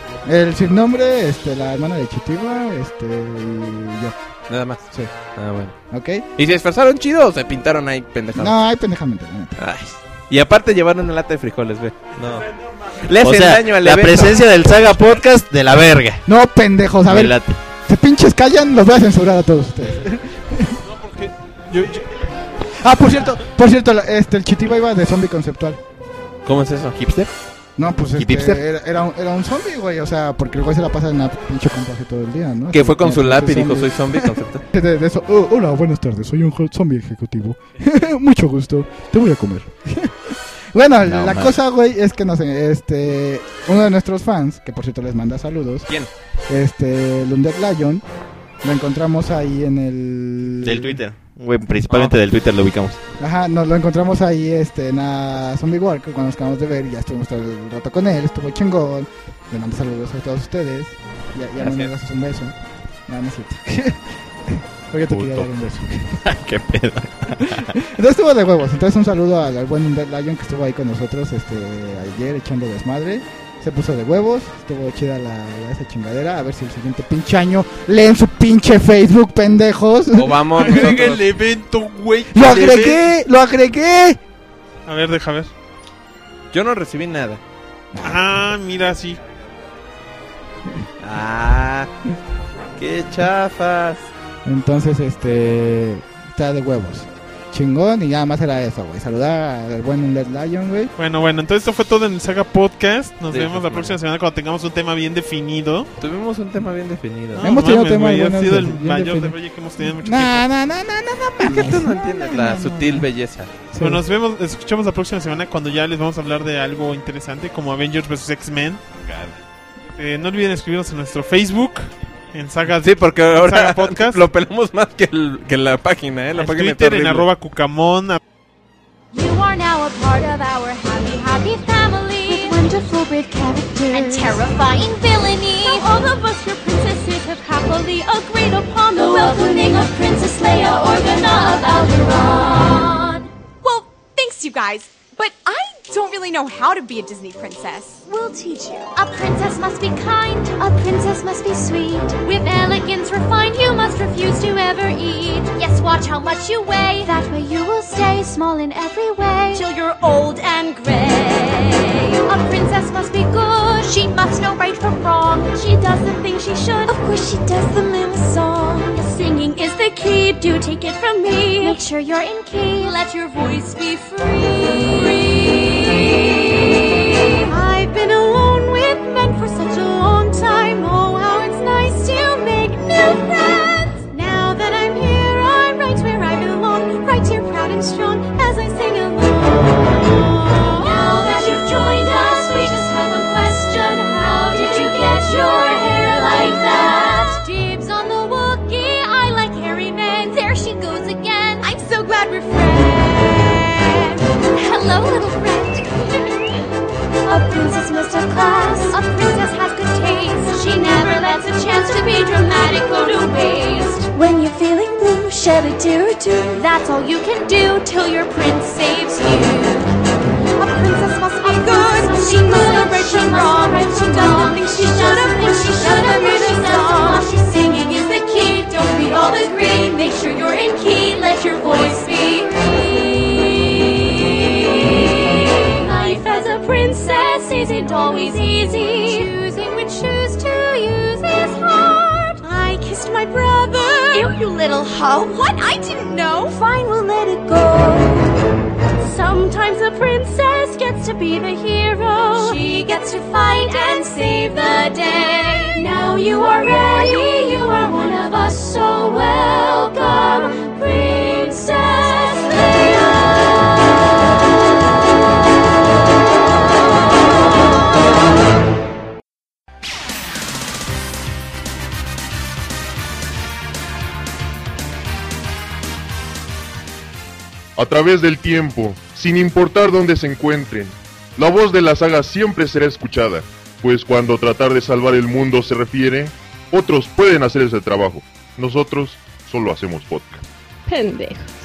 El sin nombre, este, la hermana de Chitiba, este, y yo. Nada más. Sí. Ah, bueno. ¿Ok? ¿Y se disfrazaron chido o se pintaron ahí pendejados? No, hay pendejamente. la neta. Ay. Y aparte llevaron una lata de frijoles, ve. No. Le O hacen sea, daño al la evento. presencia del Saga Podcast de la verga. No, pendejos, a Me ver, late. se pinches callan, los voy a censurar a todos ustedes. no, porque yo, yo- Ah, por cierto, por cierto, la- este, el Chitiba iba de zombie conceptual. ¿Cómo es eso? ¿Hipster? No, pues ¿Y este, hipster? era, era, un, era un zombie, güey, o sea, porque el güey se la pasa en la pinche compost todo el día, ¿no? Que fue con su Tiene- lápiz y tiene dijo, soy zombie. zombie, concepto. De, de eso, oh, hola, buenas tardes, soy un jo- zombie ejecutivo. Mucho gusto, te voy a comer. Bueno, No, la man. cosa, güey, es que no sé, este, uno de nuestros fans, que por cierto les manda saludos, ¿Quién? este, Lundet Lion, lo encontramos ahí en el... Del Twitter. Güey, principalmente del Twitter lo ubicamos. Ajá, nos lo encontramos ahí este, en la Zombie Walk cuando nos acabamos de ver y ya estuvimos todo el rato con él, estuvo chingón, le mando saludos a todos ustedes, ya, ya no me Gracias. das un beso, no, no es cierto. Oye, te quería Puto. dar un beso. Qué pedo. Entonces estuvo de huevos, entonces un saludo al, al buen Undead Lion que estuvo ahí con nosotros este ayer echando desmadre. Se puso de huevos, estuvo chida la, la- esa chingadera. A ver si el siguiente pinche año leen su pinche Facebook, pendejos. O vamos agrega el nosotros. evento, güey. ¡Lo el evento. agregué! ¡Lo agregué! A ver, deja ver. Yo no recibí nada. Ah, mira, sí. Ah. ¡Qué chafas! Entonces, este... está de huevos. Chingón, y nada más era eso, güey. Saludar al buen Led Lion, güey. Bueno, bueno, entonces esto fue todo en el Saga Podcast. Nos Sí, vemos la semana. próxima semana cuando tengamos un tema bien definido. Tuvimos un tema bien definido. No, Hemos tenido temas güey, ha buenos sido de- el bien mayor definido. detalle que hemos tenido en mucho No, tiempo. no, no, no, no, no, ¿Por qué tú no mames. entiendes No, la no, no. sutil belleza? Sí. Bueno, nos vemos, escuchamos la próxima semana cuando ya les vamos a hablar de algo interesante como Avengers versus. X-Men. Eh, no olviden escribirnos en nuestro Facebook, en Saga, Sí, porque ahora Saga Podcast, lo pelamos más que, el, que la página, ¿eh? La en página Twitter, está en horrible. arroba cucamón. a- You are now a part of our happy, happy family. With wonderful great characters and terrifying villainy. Now all of us, your princesses, have happily agreed upon the welcoming of Princess Leia Organa of Alderaan. Well, thanks, you guys. But I don't really know how to be a Disney princess. We'll teach you. A princess must be kind. A princess must be sweet. With elegance refined, you must refuse to ever eat. Yes, watch how much you weigh. That way you will stay small in every way. Till you're old and gray. A princess must be good. She must know right from wrong. She does the things she should. Of course, she does them in a song. Singing is the key. Do take it from me. Make sure you're in key. Let your voice be free. I've been alone with men for such a long time. Oh, how it's nice to make new friends. Now that I'm here, I'm right where I belong. Right here, proud and strong, as I sing along. Now that you've joined us, we just have a question. How did you get your hair like that? Dibs on the Wookiee, I like hairy men. There she goes again. I'm so glad we're friends. Hello, little friend. A princess must have class. A princess has good taste. She never lets a chance to be dramatic go to waste. When you're feeling blue, shed a tear or two. That's all you can do till your prince saves you. A princess must be good. She must know right from wrong. She does the things she should have. And she should have heard the song. While she's singing is the key. Don't we all agree? Make sure you're in key. Let your voice be free. Life as a princess isn't always easy. Choosing which shoes to use is hard. I kissed my brother. Ew, you little hoe. What? I didn't know. Fine, we'll let it go. Sometimes a princess gets to be the hero. She gets to fight and save the day. Now you are ready. You are one of us, so welcome, Princess Leia. A través del tiempo, sin importar dónde se encuentren, la voz de la saga siempre será escuchada, pues cuando tratar de salvar el mundo se refiere, otros pueden hacer ese trabajo. Nosotros solo hacemos podcast. Pendejo.